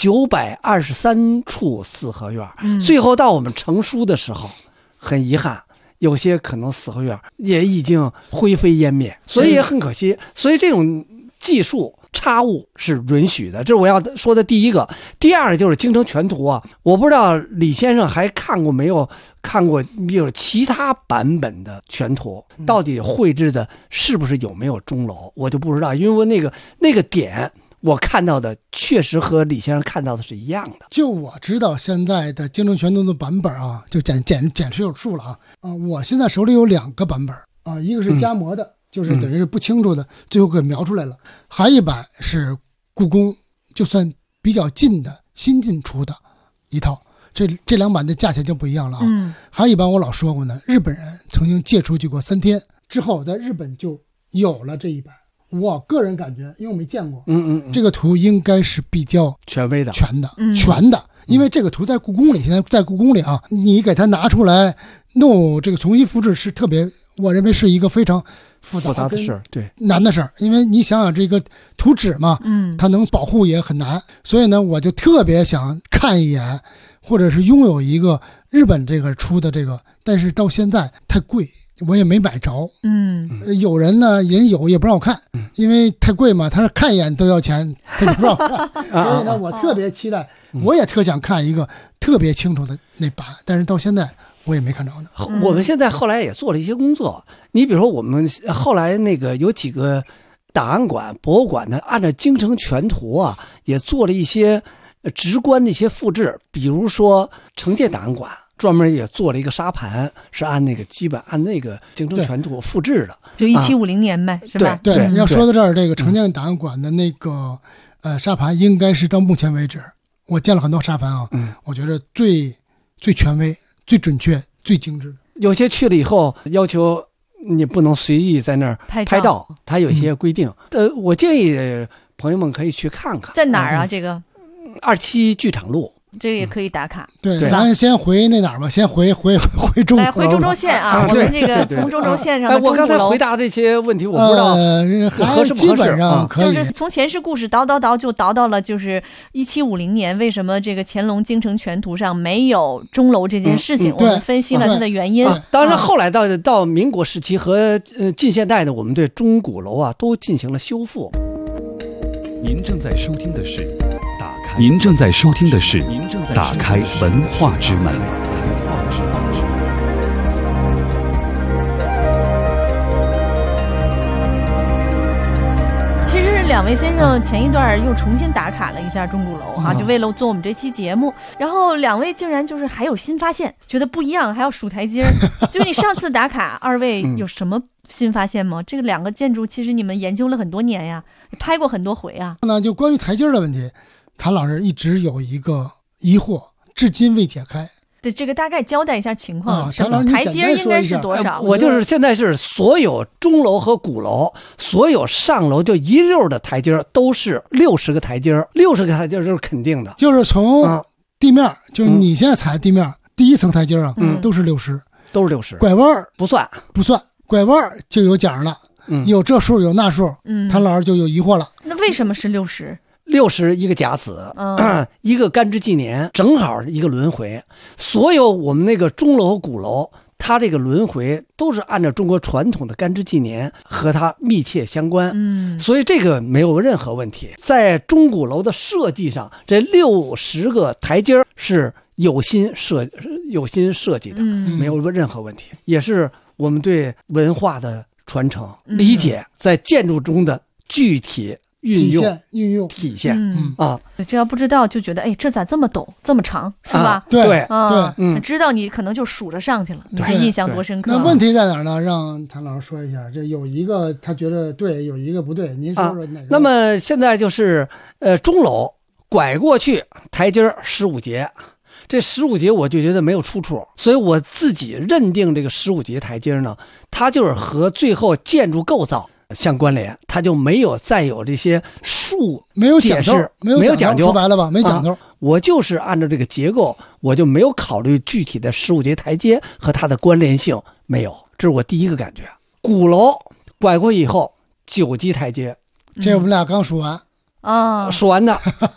923处四合院，最后到我们成书的时候，很遗憾，有些可能四合院也已经灰飞烟灭，所以也很可惜。所以这种技术插物是允许的，这是我要说的第一个。第二个就是京城全图啊，我不知道李先生还看过没有，看过有其他版本的全图，到底绘制的是不是有没有钟楼，我就不知道，因为我那个点我看到的确实和李先生看到的是一样的。 就我知道现在的京城全图的版本啊，就简直有数了啊！我现在手里有2个版本啊，一个是加模的。就是等于是不清楚的，最后给描出来了。还一版是故宫就算比较近的新进出的一套，这2版的价钱就不一样了啊。还一版我老说过呢，日本人曾经借出去过3天之后，在日本就有了这一版。我个人感觉，因为我没见过，这个图应该是比较权威的、 全的，因为这个图在故宫里，现在在故宫里啊，你给它拿出来弄这个重新复制是特别，我认为是一个非常复杂的事儿，对， 难的事儿。因为你想想这个图纸嘛，它能保护也很难，所以呢，我就特别想看一眼，或者是拥有一个日本这个出的这个，但是到现在太贵。我也没买着，有人呢人有也不让我看，因为太贵嘛，他说看一眼都要钱，他就不让我看，所以呢，我特别期待，我也特想看一个特别清楚的那版，但是到现在我也没看着呢。 我们现在后来也做了一些工作，你比如说我们后来那个有几个档案馆、博物馆呢，按照京城全图啊，也做了一些直观的一些复制，比如说成建档案馆。专门也做了一个沙盘，是按那个基本按那个京城全图复制的， 就1750年呗，是吧？ 对，要说到这儿，这个成建档案馆的那个沙盘，应该是到目前为止，我见了很多沙盘啊，我觉得最权威、最准确、最精致的。 有些去了以后要求你不能随意在那儿拍照，它有一些规定。我建议朋友们可以去看看， 在哪儿啊？这个 27剧场路。 这个也可以打卡。 对，咱先回那哪儿吧，先回中来回中轴线啊。我们这个从中轴线上的钟鼓楼。 我刚才回答这些问题，我不知道合适不合适。 基本上可以。 就是从前世故事倒就倒到了就是1750年，为什么这个乾隆京城全图上没有钟楼这件事情？我们分析了它的原因。 当然后来到民国时期和近现代呢，我们对钟鼓楼啊都进行了修复。 您正在收听的是打开文化之门。 其实2位先生前一段又重新打卡了一下钟鼓楼啊，就为了做我们这期节目。然后2位竟然就是还有新发现，觉得不一样，还要数台阶儿。就是你上次打卡，2位有什么新发现吗？这个2个建筑其实你们研究了很多年呀，拍过很多回啊。 那就关于台阶的问题，谭老师一直有一个疑惑，至今未解开。 对，这个大概交代一下情况。什么台阶应该是多少？ 我就是现在是所有钟楼和鼓楼，所有上楼就一溜的台阶都是60个台阶，60个台阶就是肯定的。 就是从地面，就是你现在踩地面第一层台阶啊，都是60， 都是60。 拐弯不算， 拐弯就有奖了，有这数有那数，谭老师就有疑惑了。 那为什么是60？ 60一个甲子，一个干支纪年，正好一个轮回。所有我们那个钟楼和鼓楼，它这个轮回都是按照中国传统的干支纪年和它密切相关，所以这个没有任何问题。在钟鼓楼的设计上，这60个台阶是有心设计的，没有任何问题，也是我们对文化的传承理解在建筑中的具体运用体现啊！ 这要不知道就觉得，哎，这咋这么陡这么长，是吧？ 对， 知道你可能就数着上去了，你这印象多深刻。 那问题在哪儿呢？让谭老师说一下。这有一个他觉得对，有一个不对，您说说哪个？ 那么现在就是钟楼拐过去台阶15节。这15节我就觉得没有出处，所以我自己认定这个15节台阶呢，它就是和最后建筑构造相关联，它就没有再有这些数没有讲究， 没有讲究， 说白了吧，没讲究。 我就是按照这个结构，我就没有考虑具体的15节台阶和它的关联性，没有，这是我第一个感觉。鼓楼拐过以后9级台阶， 这我们俩刚说完说完的。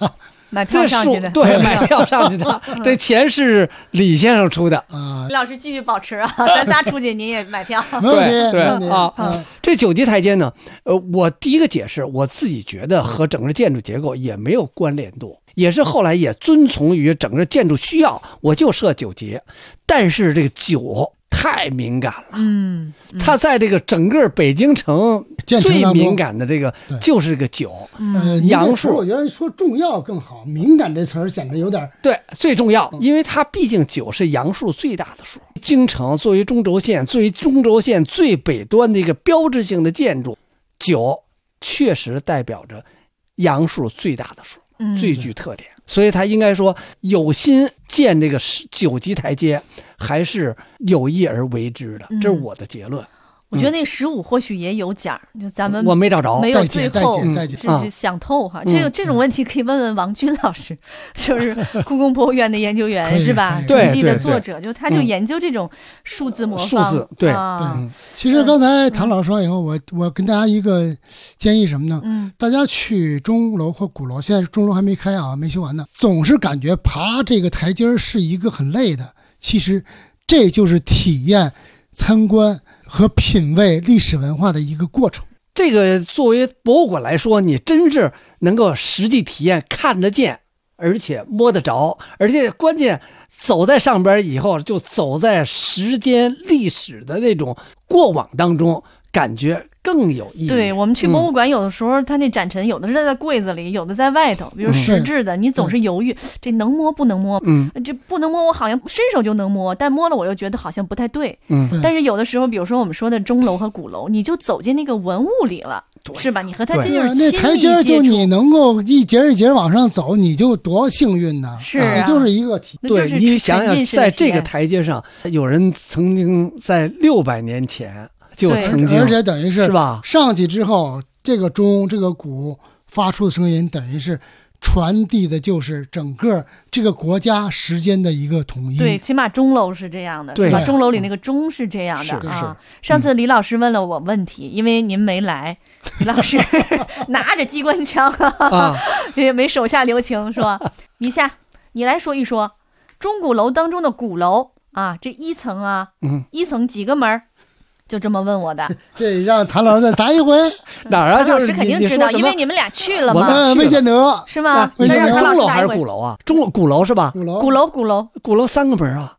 买票上去的， 对，买票上去的，这钱是李先生出的啊。 李老师继续保持啊，咱仨出去您也买票。 对啊，这9级台阶呢，我第一个解释，我自己觉得和整个建筑结构也没有关联度，也是后来也遵从于整个建筑需要，我就设9级。但是这个9太敏感了，它在这个整个北京城最敏感的这个就是这个9，阳数。 我觉得说重要更好，敏感这词儿显得有点对，最重要，因为它毕竟9是阳数最大的数。京城作为中轴线最北端的一个标志性的建筑，9确实代表着阳数最大的数，最具特点。所以他应该说有心建这个9级台阶，还是有意而为之的，这是我的结论。 我觉得那15或许也有奖，就咱们我没找着， 没有最后是想透哈。这种问题可以问问王军老师，就是故宫博物院的研究员是吧？传记的作者，就他就研究这种数字魔方。 数字对。 其实刚才唐老师说完以后，我跟大家一个建议什么呢？大家去钟楼或鼓楼，现在钟楼还没开啊，没修完呢，总是感觉爬这个台阶是一个很累的，其实这就是体验、参观和品味历史文化的一个过程。 这个作为博物馆来说，你真是能够实际体验，看得见，而且摸得着，而且关键走在上边以后，就走在时间历史的那种过往当中，感觉更有意义。 对，我们去博物馆，有的时候它那展陈，有的是在柜子里，有的在外头，比如实质的，你总是犹豫，这能摸不能摸？这不能摸，我好像伸手就能摸，但摸了我又觉得好像不太对。但是有的时候，比如说我们说的钟楼和鼓楼，你就走进那个文物里了，是吧？你和它这就是亲密接触。 那台阶就你能够一节一节往上走，你就多幸运呢！ 是啊， 你就是一个体。 对，你想想，在这个台阶上，有人曾经在600年前。就曾经， 而且等于是吧？ 上去之后，这个钟、这个鼓发出的声音，等于是传递的就是整个这个国家时间的一个统一。 对，起码钟楼是这样的，是吧？钟楼里那个钟是这样的啊。上次李老师问了我问题，因为您没来，李老师拿着机关枪也没手下留情，说一下，你来说一说钟鼓楼当中的鼓楼啊，这1层啊，1层几个门？就这么问我的， 这让谭老师再答一回。 哪儿啊？ 谭老师肯定知道，因为你们俩去了嘛。 未见得是吗？ 那让钟楼还是鼓楼啊？鼓楼是吧？ 鼓楼 3个门啊！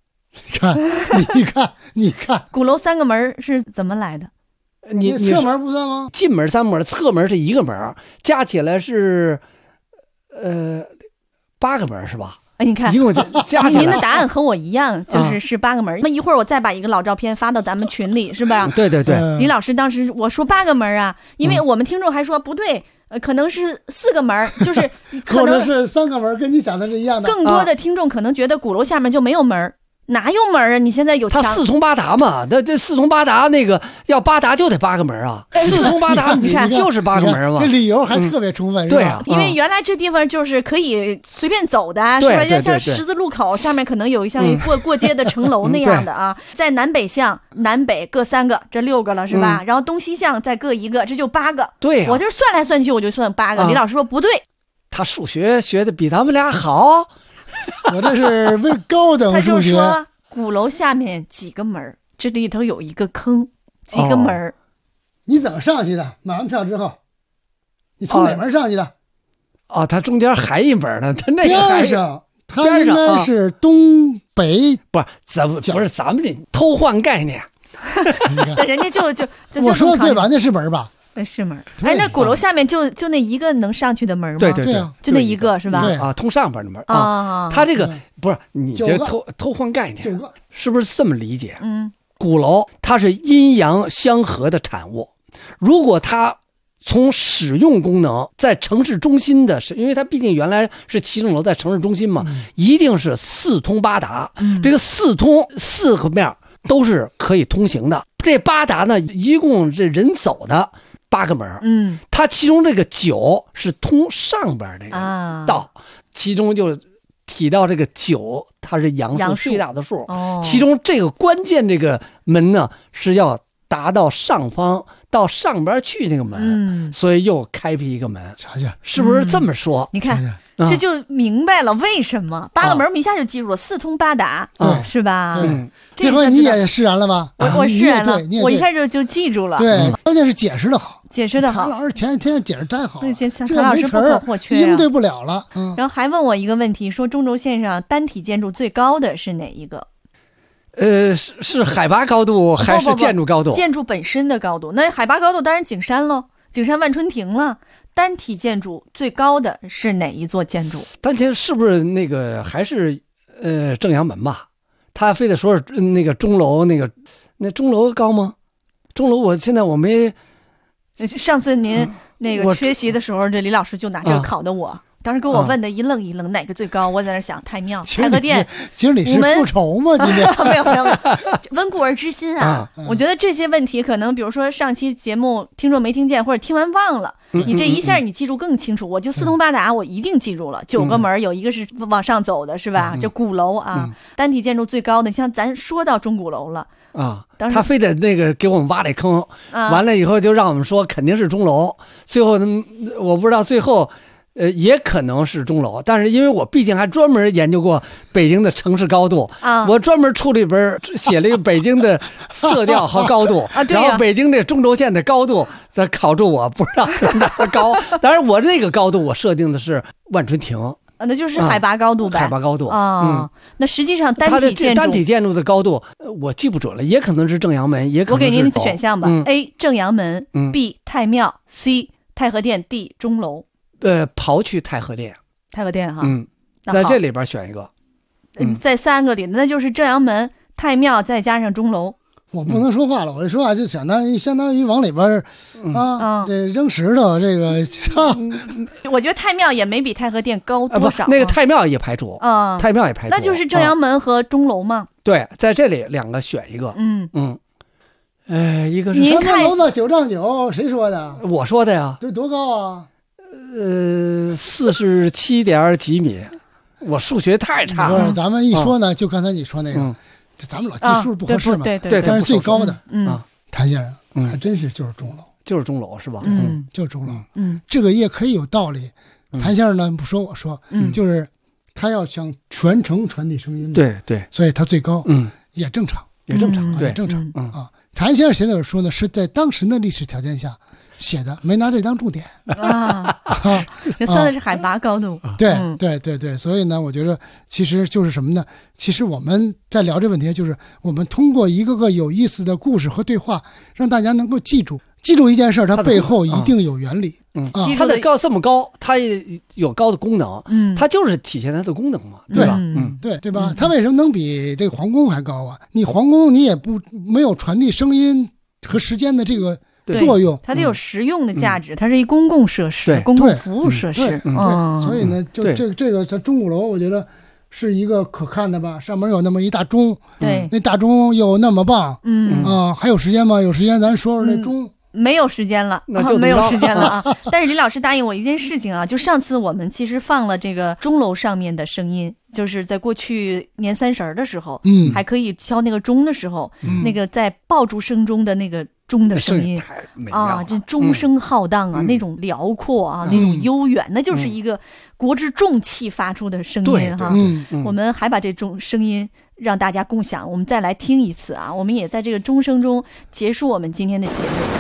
你看， 鼓楼3个门是怎么来的？ 你侧门不算吗？ 进门3门，侧门是1个门，加起来是8个门是吧？ 你看， 一共加起来， 您的答案和我一样，是8个门。那一会儿我再把一个老照片发到咱们群里，是吧？ 对对对。 李老师当时我说8个门啊，因为我们听众还说不对，可能是4个门，就是可能是3个门，跟你讲的是一样的。 更多的听众可能觉得鼓楼下面就没有门。哪有门啊？你现在有墙？ 他4通8达嘛，这4通8达那个要8达就得8个门啊，4通8达你就是8个门嘛。 这理由还特别充分， 对啊， 因为原来这地方就是可以随便走的，是吧？像十字路口上面可能有一像过街的城楼那样的啊，在南北向南北各3个，这6个了是吧？然后东西向再各1个，这就8个。 对， 我这算来算去我就算8个。李老师说不对， 他数学学的比咱们俩好。 我这是为高等数学。 他就说鼓楼下面几个门，这里头有一个坑，几个门。 你怎么上去的？买完票之后，你从哪门上去的？ 他中间还一门呢，他那个边上，他应该是东北， 不是咱们得偷换概念。 人家就我说的对吧？那是门吧？ 那是门。那鼓楼下面就那一个能上去的门吗？ 对对对， 就那一个是吧？ 啊，通上边的门啊。他这个不是你这偷换概念，是不是这么理解？鼓楼它是阴阳相合的产物，如果它从使用功能在城市中心的，因为它毕竟原来是7层楼在城市中心嘛，一定是4通8达。这个4通4个面都是可以通行的。这8达呢，一共这人走的8个门，它其中这个9是通上边那个道，其中就提到这个9，它是阳数最大的数，其中这个关键这个门呢是要达到上方到上边去那个门，所以又开辟一个门，是不是这么说？ 你看。这就明白了为什么8个门，我们一下就记住了，四通八达，是吧？ 这回你也释然了吧？ 我释然了，我一下就记住了。 对，关键是解释的好， 解释的好。 谭老师前天解释太好， 谭老师不可或缺， 应对不了了。 然后还问我一个问题，说中轴线上单体建筑最高的是哪一个？ 是海拔高度还是建筑高度？ 建筑本身的高度。那海拔高度当然景山喽，景山万春亭了。单体建筑最高的是哪一座建筑？ 单体是不是那个还是正阳门吧？他非得说是那个钟楼，那钟楼高吗？钟楼现在我没。 上次您那个缺席的时候，这李老师就拿这个考的我。当时给我问的一愣一愣，哪个最高？我在那想太庙、太和殿。 其实你是复仇吗？今天没有，温故而知新啊！我觉得这些问题可能，比如说上期节目听众没听见，或者听完忘了，你这一下你记住更清楚。我就四通八达，我一定记住了。9个门有一个是往上走的，是吧？这鼓楼啊，单体建筑最高的，像咱说到钟鼓楼了。 他非得那个给我们挖这坑，完了以后就让我们说肯定是钟楼，最后我不知道最后。也可能是钟楼，但是因为我毕竟还专门研究过北京的城市高度我专门出了一本写了一个北京的色调和高度然后北京的中轴线的高度再考住我不知道是哪儿高，当然我那个高度我设定的是万春亭那就是海拔高度呗， 海拔高度那实际上单体建筑的高度我记不准了，也可能是正阳门，也可能是我给您选项吧，A 正阳门，B 太庙，C 太和殿，D 钟楼。 刨去太和殿哈， 在这里边选一个， 在3个里，那就是正阳门、太庙再加上钟楼。 我不能说话了，我这说话就相当于往里边这扔石头，这个我觉得太庙也没比太和殿高多少， 那个太庙也排除太庙也排除， 那就是正阳门和钟楼吗？ 对，在这里2个选一个，一个是 3层楼子9丈9，谁说的？ 我说的呀。 这多高啊 ？47点几米，我数学太差了。 咱们一说呢，就刚才你说那个，咱们老计数不合适嘛。 对， 但是最高的，谭先生，还真是就是钟楼， 就是钟楼是吧？ 就是钟楼。这个也可以有道理。谭先生呢不说我说，就是他要向全城传递声音嘛。 对， 所以他最高，也正常， 也正常， 也正常啊。谭先生写的书呢，是在当时的历史条件下写的，没拿这当重点算的是海拔高度。 对，所以呢，我觉得其实就是什么呢？其实我们在聊这问题，就是我们通过一个个有意思的故事和对话，让大家能够记住一件事，它背后一定有原理。 它的高这么高，它也有高的功能，它就是体现它的功能嘛，对吧？ 对吧？它为什么能比这个皇宫还高啊？你皇宫你也没有传递声音和时间的这个作用， 它得有实用的价值，它是一公共设施、公共服务设施。 所以呢，就这个在钟鼓楼，我觉得是一个可看的吧，上面有那么一大钟，那大钟又那么棒，还有时间吗？有时间咱说说那钟。 没有时间了，没有时间了啊！但是李老师答应我一件事情啊，就上次我们其实放了这个钟楼上面的声音，就是在过去年30的时候，还可以敲那个钟的时候，那个在爆竹声中的那个钟的声音啊，这钟声浩荡啊，那种辽阔啊，那种悠远，那就是一个国之重器发出的声音哈。我们还把这种声音让大家共享，我们再来听一次啊！我们也在这个钟声中结束我们今天的节目。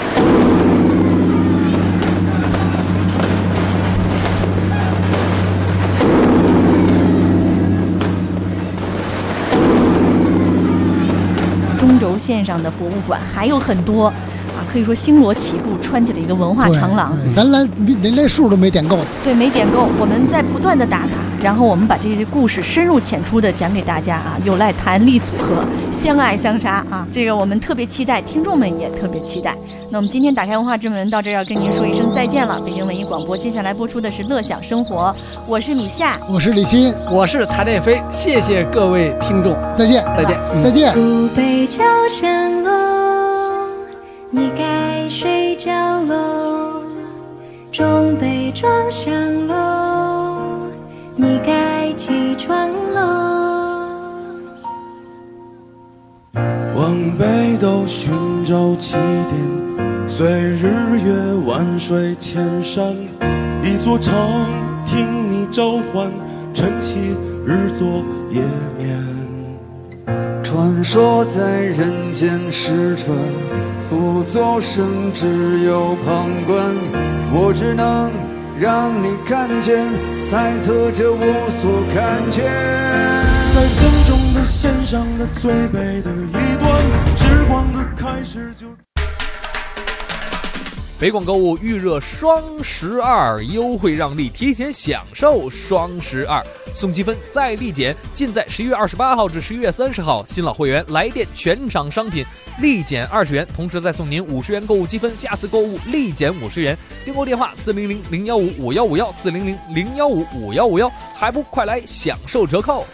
中轴线上的博物馆还有很多啊，可以说星罗棋布，穿起了一个文化长廊。 咱连数都没点够。 对，没点够，我们在不断的打卡，然后我们把这些故事深入浅出的讲给大家啊，有赖谭力组合相爱相杀啊，这个我们特别期待，听众们也特别期待。那我们今天打开文化之门到这儿要跟您说一声再见了。北京文艺广播接下来播出的是乐享生活，我是米夏， 我是李欣， 我是谭烈飞，谢谢各位听众， 再见，再见。 不被叫上楼，你该睡觉喽，钟被撞响喽，你该起床喽。 往北斗寻朝起点，随日月万水千山，一座城听你召唤，晨起日作夜眠。 传说在人间逝传，不作声，只有旁观。我只能让你看见，猜测着我所看见。 在郑重的献上的最美的一段，时光的开始就。 北广购物预热双12，优惠让利，提前享受双12，送积分再立减，尽在11月28号至11月30号。新老会员来电全场商品立减20元，同时再送您50元购物积分，下次购物立减50元。订购电话400-015-5151，400-015-5151，还不快来享受折扣！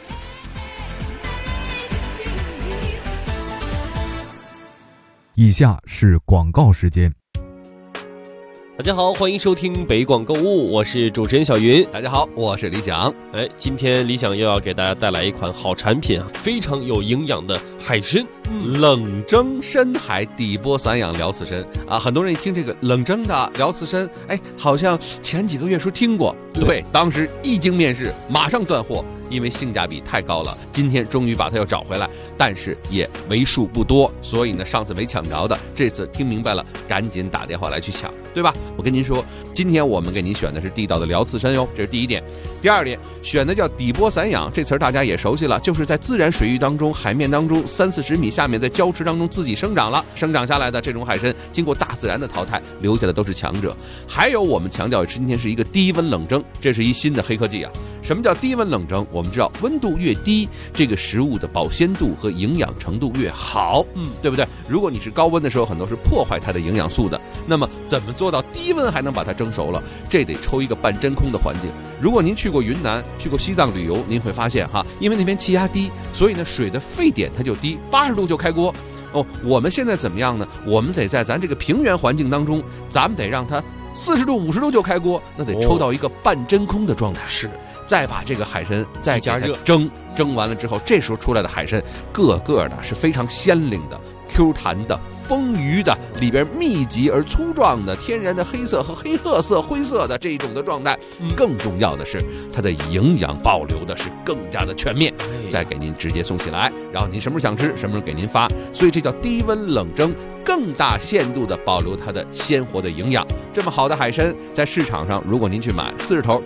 以下是广告时间。 大家好，欢迎收听北广购物，我是主持人小云。 大家好，我是李想。 今天李想又要给大家带来一款好产品啊，非常有营养的海参， 冷蒸深海底波散养辽刺参啊。很多人一听这个冷蒸的辽刺参，好像前几个月说听过，对，当时一经面世，马上断货，因为性价比太高了。今天终于把它又找回来，但是也为数不多，所以呢，上次没抢着的，这次听明白了，赶紧打电话来去抢，对吧？我跟您说，今天我们给您选的是地道的辽刺参哟，这是第一点。第二点，选的叫底波散养，这词儿大家也熟悉了，就是在自然水域当中、海面当中30-40米下面，在礁池当中自己生长下来的这种海参，经过大自然的淘汰，留下的都是强者。还有我们强调今天是一个低温冷蒸，这是一新的黑科技啊。什么叫低温冷蒸？我们知道温度越低，这个食物的保鲜度和营养程度越好，对不对？如果你是高温的时候，很多是破坏它的营养素的。那么怎么做到低温还能把它蒸熟了？这得抽一个半真空的环境。如果您去过云南、去过西藏旅游，您会发现因为那边气压低，所以呢水的沸点它就低，80度就开锅。我们现在怎么样呢？我们得在咱这个平原环境当中，咱们得让它40度、50度就开锅，那得抽到一个半真空的状态。 是。 再把这个海参再加热蒸完了之后，这时候出来的海参个个的是非常鲜灵的、Q 弹的、丰腴的，里边密集而粗壮的天然的黑色和黑褐色、灰色的这一种的状态。更重要的是，它的营养保留的是更加的全面，再给您直接送起来，然后您什么时候想吃，什么时候给您发。所以这叫低温冷蒸，更大限度的保留它的鲜活的营养。这么好的海参，在市场上如果您去买40头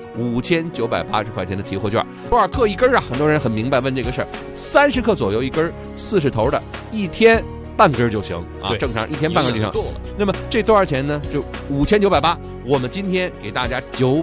，5980块钱的提货券，多少克一根啊？很多人很明白问这个事儿，30克左右一根，40头的，一天半根就行啊，正常一天半根就行。那么这多少钱呢？就5980，我们今天给大家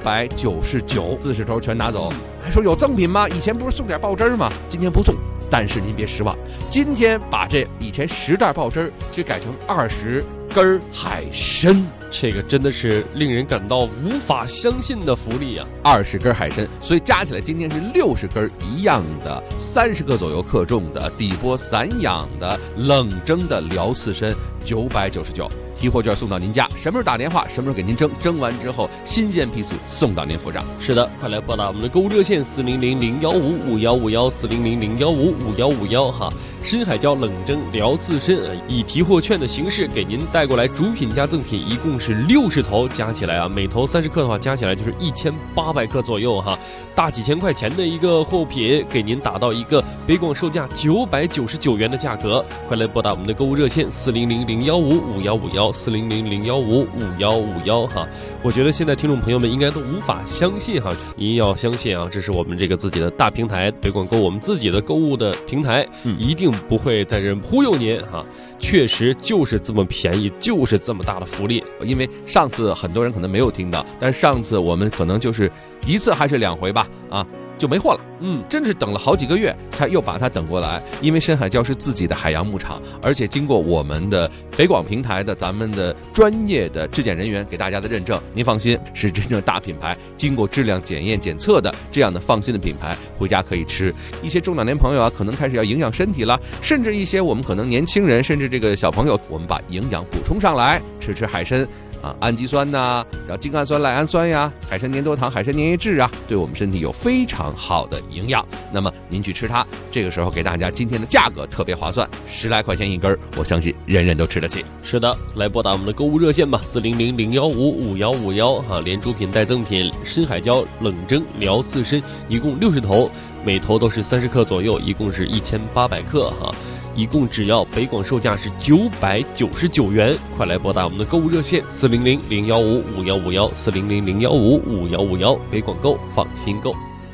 999，40头全拿走。还说有赠品吗？以前不是送点爆汁吗？今天不送，但是您别失望，今天把这以前10袋爆汁去改成20根海参。 这个真的是令人感到无法相信的福利啊 ！20根海参，所以加起来今天是60根一样的，30克左右克重的底波散养的冷蒸的辽刺参，999。提货券送到您家，什么时候打电话，什么时候给您蒸完之后，新鲜批次送到您府上。 是的，快来拨打我们的购物热线400-015-5151，400-015-5151哈。深海椒冷蒸辽刺参，以提货券的形式给您带过来，主品加赠品一共是60头，加起来啊，每头30克的话，加起来就是1800克左右哈，大几千块钱的一个货品，给您打到一个北广售价999元的价格。快来拨打我们的购物热线400-015-5151，400-015-5151哈。我觉得现在听众朋友们应该都无法相信哈，您要相信啊，这是我们这个自己的大平台北广购，我们自己的购物的平台，一定不会在这忽悠您哈。确实就是这么便宜，就是这么大的福利。 因为上次很多人可能没有听到，但是上次我们可能就是1次还是2回吧就没货了。真是等了好几个月才又把它等过来。因为深海礁是自己的海洋牧场，而且经过我们的北广平台的咱们的专业的质检人员给大家的认证，您放心，是真正大品牌，经过质量检验检测的这样的放心的品牌，回家可以吃。一些中老年朋友啊，可能开始要营养身体了，甚至一些我们可能年轻人，甚至这个小朋友，我们把营养补充上来，吃海参氨基酸呐，然后精氨酸、赖氨酸呀，海参粘多糖、海参粘液质啊，对我们身体有非常好的营养。那么您去吃它，这个时候给大家今天的价格特别划算，10来块钱一根，我相信人人都吃得起。 是的，来拨打我们的购物热线吧，400-015-5151哈，连主品带赠品，深海椒冷蒸疗刺身，一共60头，每头都是30克左右，一共是1800克哈。一共只要北广售价是999元，快来拨打我们的购物热线400-015-5151，400-015-5151，北广购，放心购。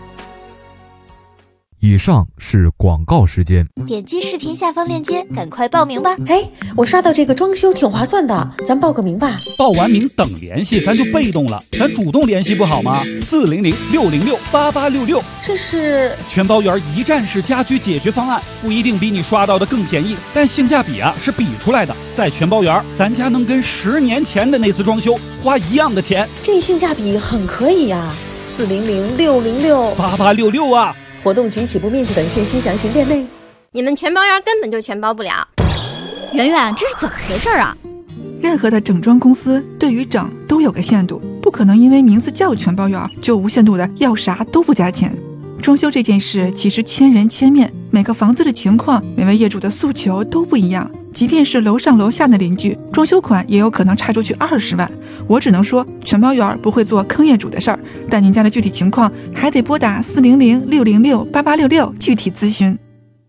以上是广告时间。 点击视频下方链接，赶快报名吧！ 哎，我刷到这个装修挺划算的，咱报个名吧。 报完名等联系，咱就被动了，咱主动联系不好吗？400-606-8866， 这是全包圆一站式家居解决方案，不一定比你刷到的更便宜，但性价比是比出来的。在全包圆，咱家能跟10年前的那次装修花一样的钱， 这性价比很可以呀。400-606-8866 啊！ 活动及起步面积等信息详询店内。 你们全包圆根本就全包不了。 圆圆，这是怎么回事啊？ 任何的整装公司对于整都有个限度，不可能因为名字叫全包圆就无限度的要啥都不加钱。装修这件事其实千人千面，每个房子的情况，每位业主的诉求都不一样。即便是楼上楼下的邻居，装修款也有可能差出去20万。我只能说全包圆不会做坑业主的事儿，但您家的具体情况还得拨打400-606-8866具体咨询。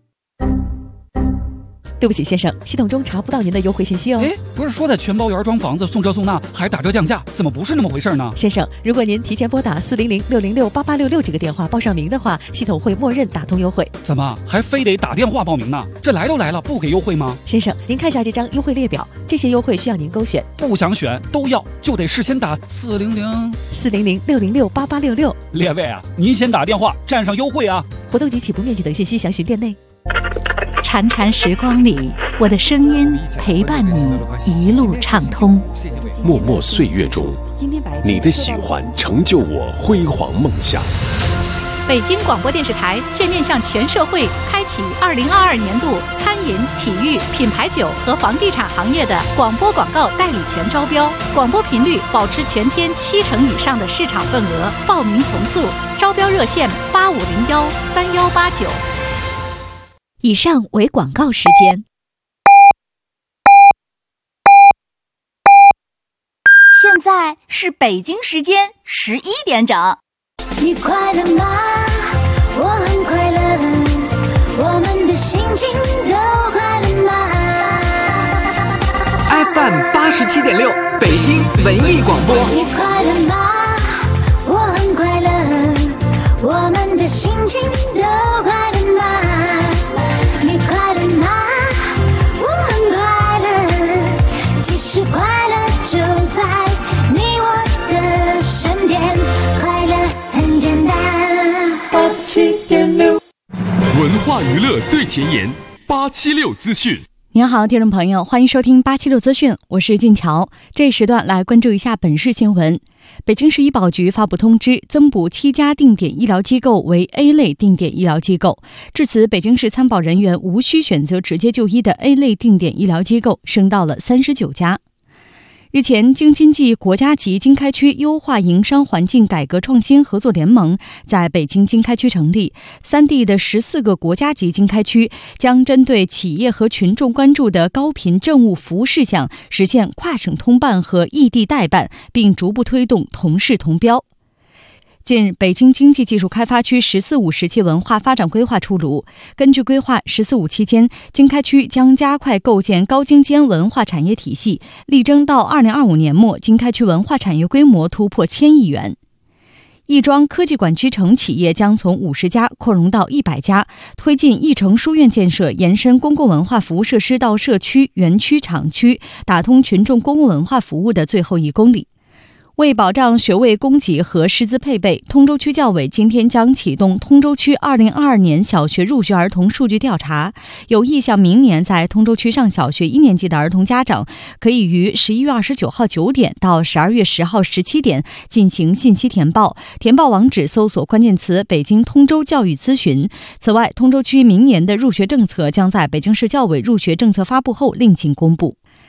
对不起先生，系统中查不到您的优惠信息哦。 不是说在全包圆装房子送这送那还打折降价，怎么不是那么回事呢？ 先生，如果您提前拨打400-606-8866这个电话报上名的话，系统会默认打通优惠。 怎么还非得打电话报名呢？这来都来了，不给优惠吗？ 先生，您看一下这张优惠列表，这些优惠需要您勾选。 不想选都要，就得事先打 400-606-8866。 列位啊，您先打电话占上优惠啊！ 活动及起步面积等信息详询店内。 潺潺时光里，我的声音陪伴你一路畅通。 默默岁月中，你的喜欢成就我辉煌梦想。 北京广播电视台现面向全社会开启2022年度餐饮、体育、品牌酒和房地产行业的广播广告代理权招标，广播频率保持全天70%以上的市场份额，报名从速，招标热线8501-3189。以上为广告时间。 现在是北京时间11点整。 你快乐吗？我很快乐，我们的心情都快乐吗 ？FM 87.6，北京文艺广播。 你快乐吗？我很快乐，我们的心情都快乐吗？你快乐吗？我很快乐，其实快乐就在你我的身边，快乐很简单。87.6， 文化娱乐最前沿，876资讯。 您好，听众朋友，欢迎收听876资讯，我是静乔。这一时段来关注一下本市新闻。北京市医保局发布通知，增补7家定点医疗机构为 A 类定点医疗机构。至此，北京市参保人员无需选择直接就医的 A 类定点医疗机构升到了39家。日前，京津冀国家级经开区优化营商环境改革创新合作联盟在北京经开区成立，3地的14个国家级经开区将针对企业和群众关注的高频政务服务事项，实现跨省通办和异地代办，并逐步推动同事同标。近日，北京经济技术开发区“十四五”时期文化发展规划出炉。根据规划，“十四五”期间，经开区将加快构建高精尖文化产业体系，力争到2025年末，经开区文化产业规模突破1000亿元。亦庄科技馆之城企业将从50家扩容到100家，推进亦城书院建设，延伸公共文化服务设施到社区、园区、厂区，打通群众公共文化服务的最后1公里。为保障学位供给和师资配备，通州区教委今天将启动通州区2022年小学入学儿童数据调查。有意向明年在通州区上小学1年级的儿童家长，可以于11月29号9点到12月10号17点进行信息填报，填报网址搜索关键词北京通州教育咨询。此外，通州区明年的入学政策将在北京市教委入学政策发布后另行公布。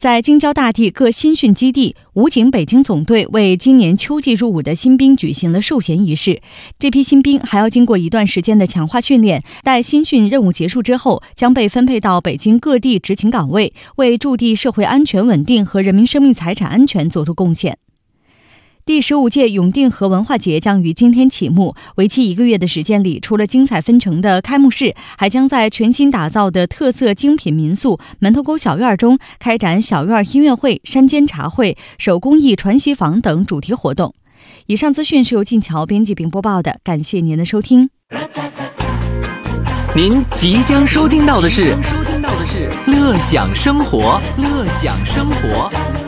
在京郊大地各新训基地，武警北京总队为今年秋季入伍的新兵举行了授衔仪式。这批新兵还要经过一段时间的强化训练，待新训任务结束之后，将被分配到北京各地执勤岗位，为驻地社会安全稳定和人民生命财产安全作出贡献。第15届永定河文化节将于今天启幕，为期1个月的时间里，除了精彩纷呈的开幕式，还将在全新打造的特色精品民宿门头沟小院中开展小院音乐会、山间茶会、手工艺传习坊等主题活动。以上资讯是由晋桥编辑并播报的，感谢您的收听。 您即将收听到的是乐享生活，乐享生活。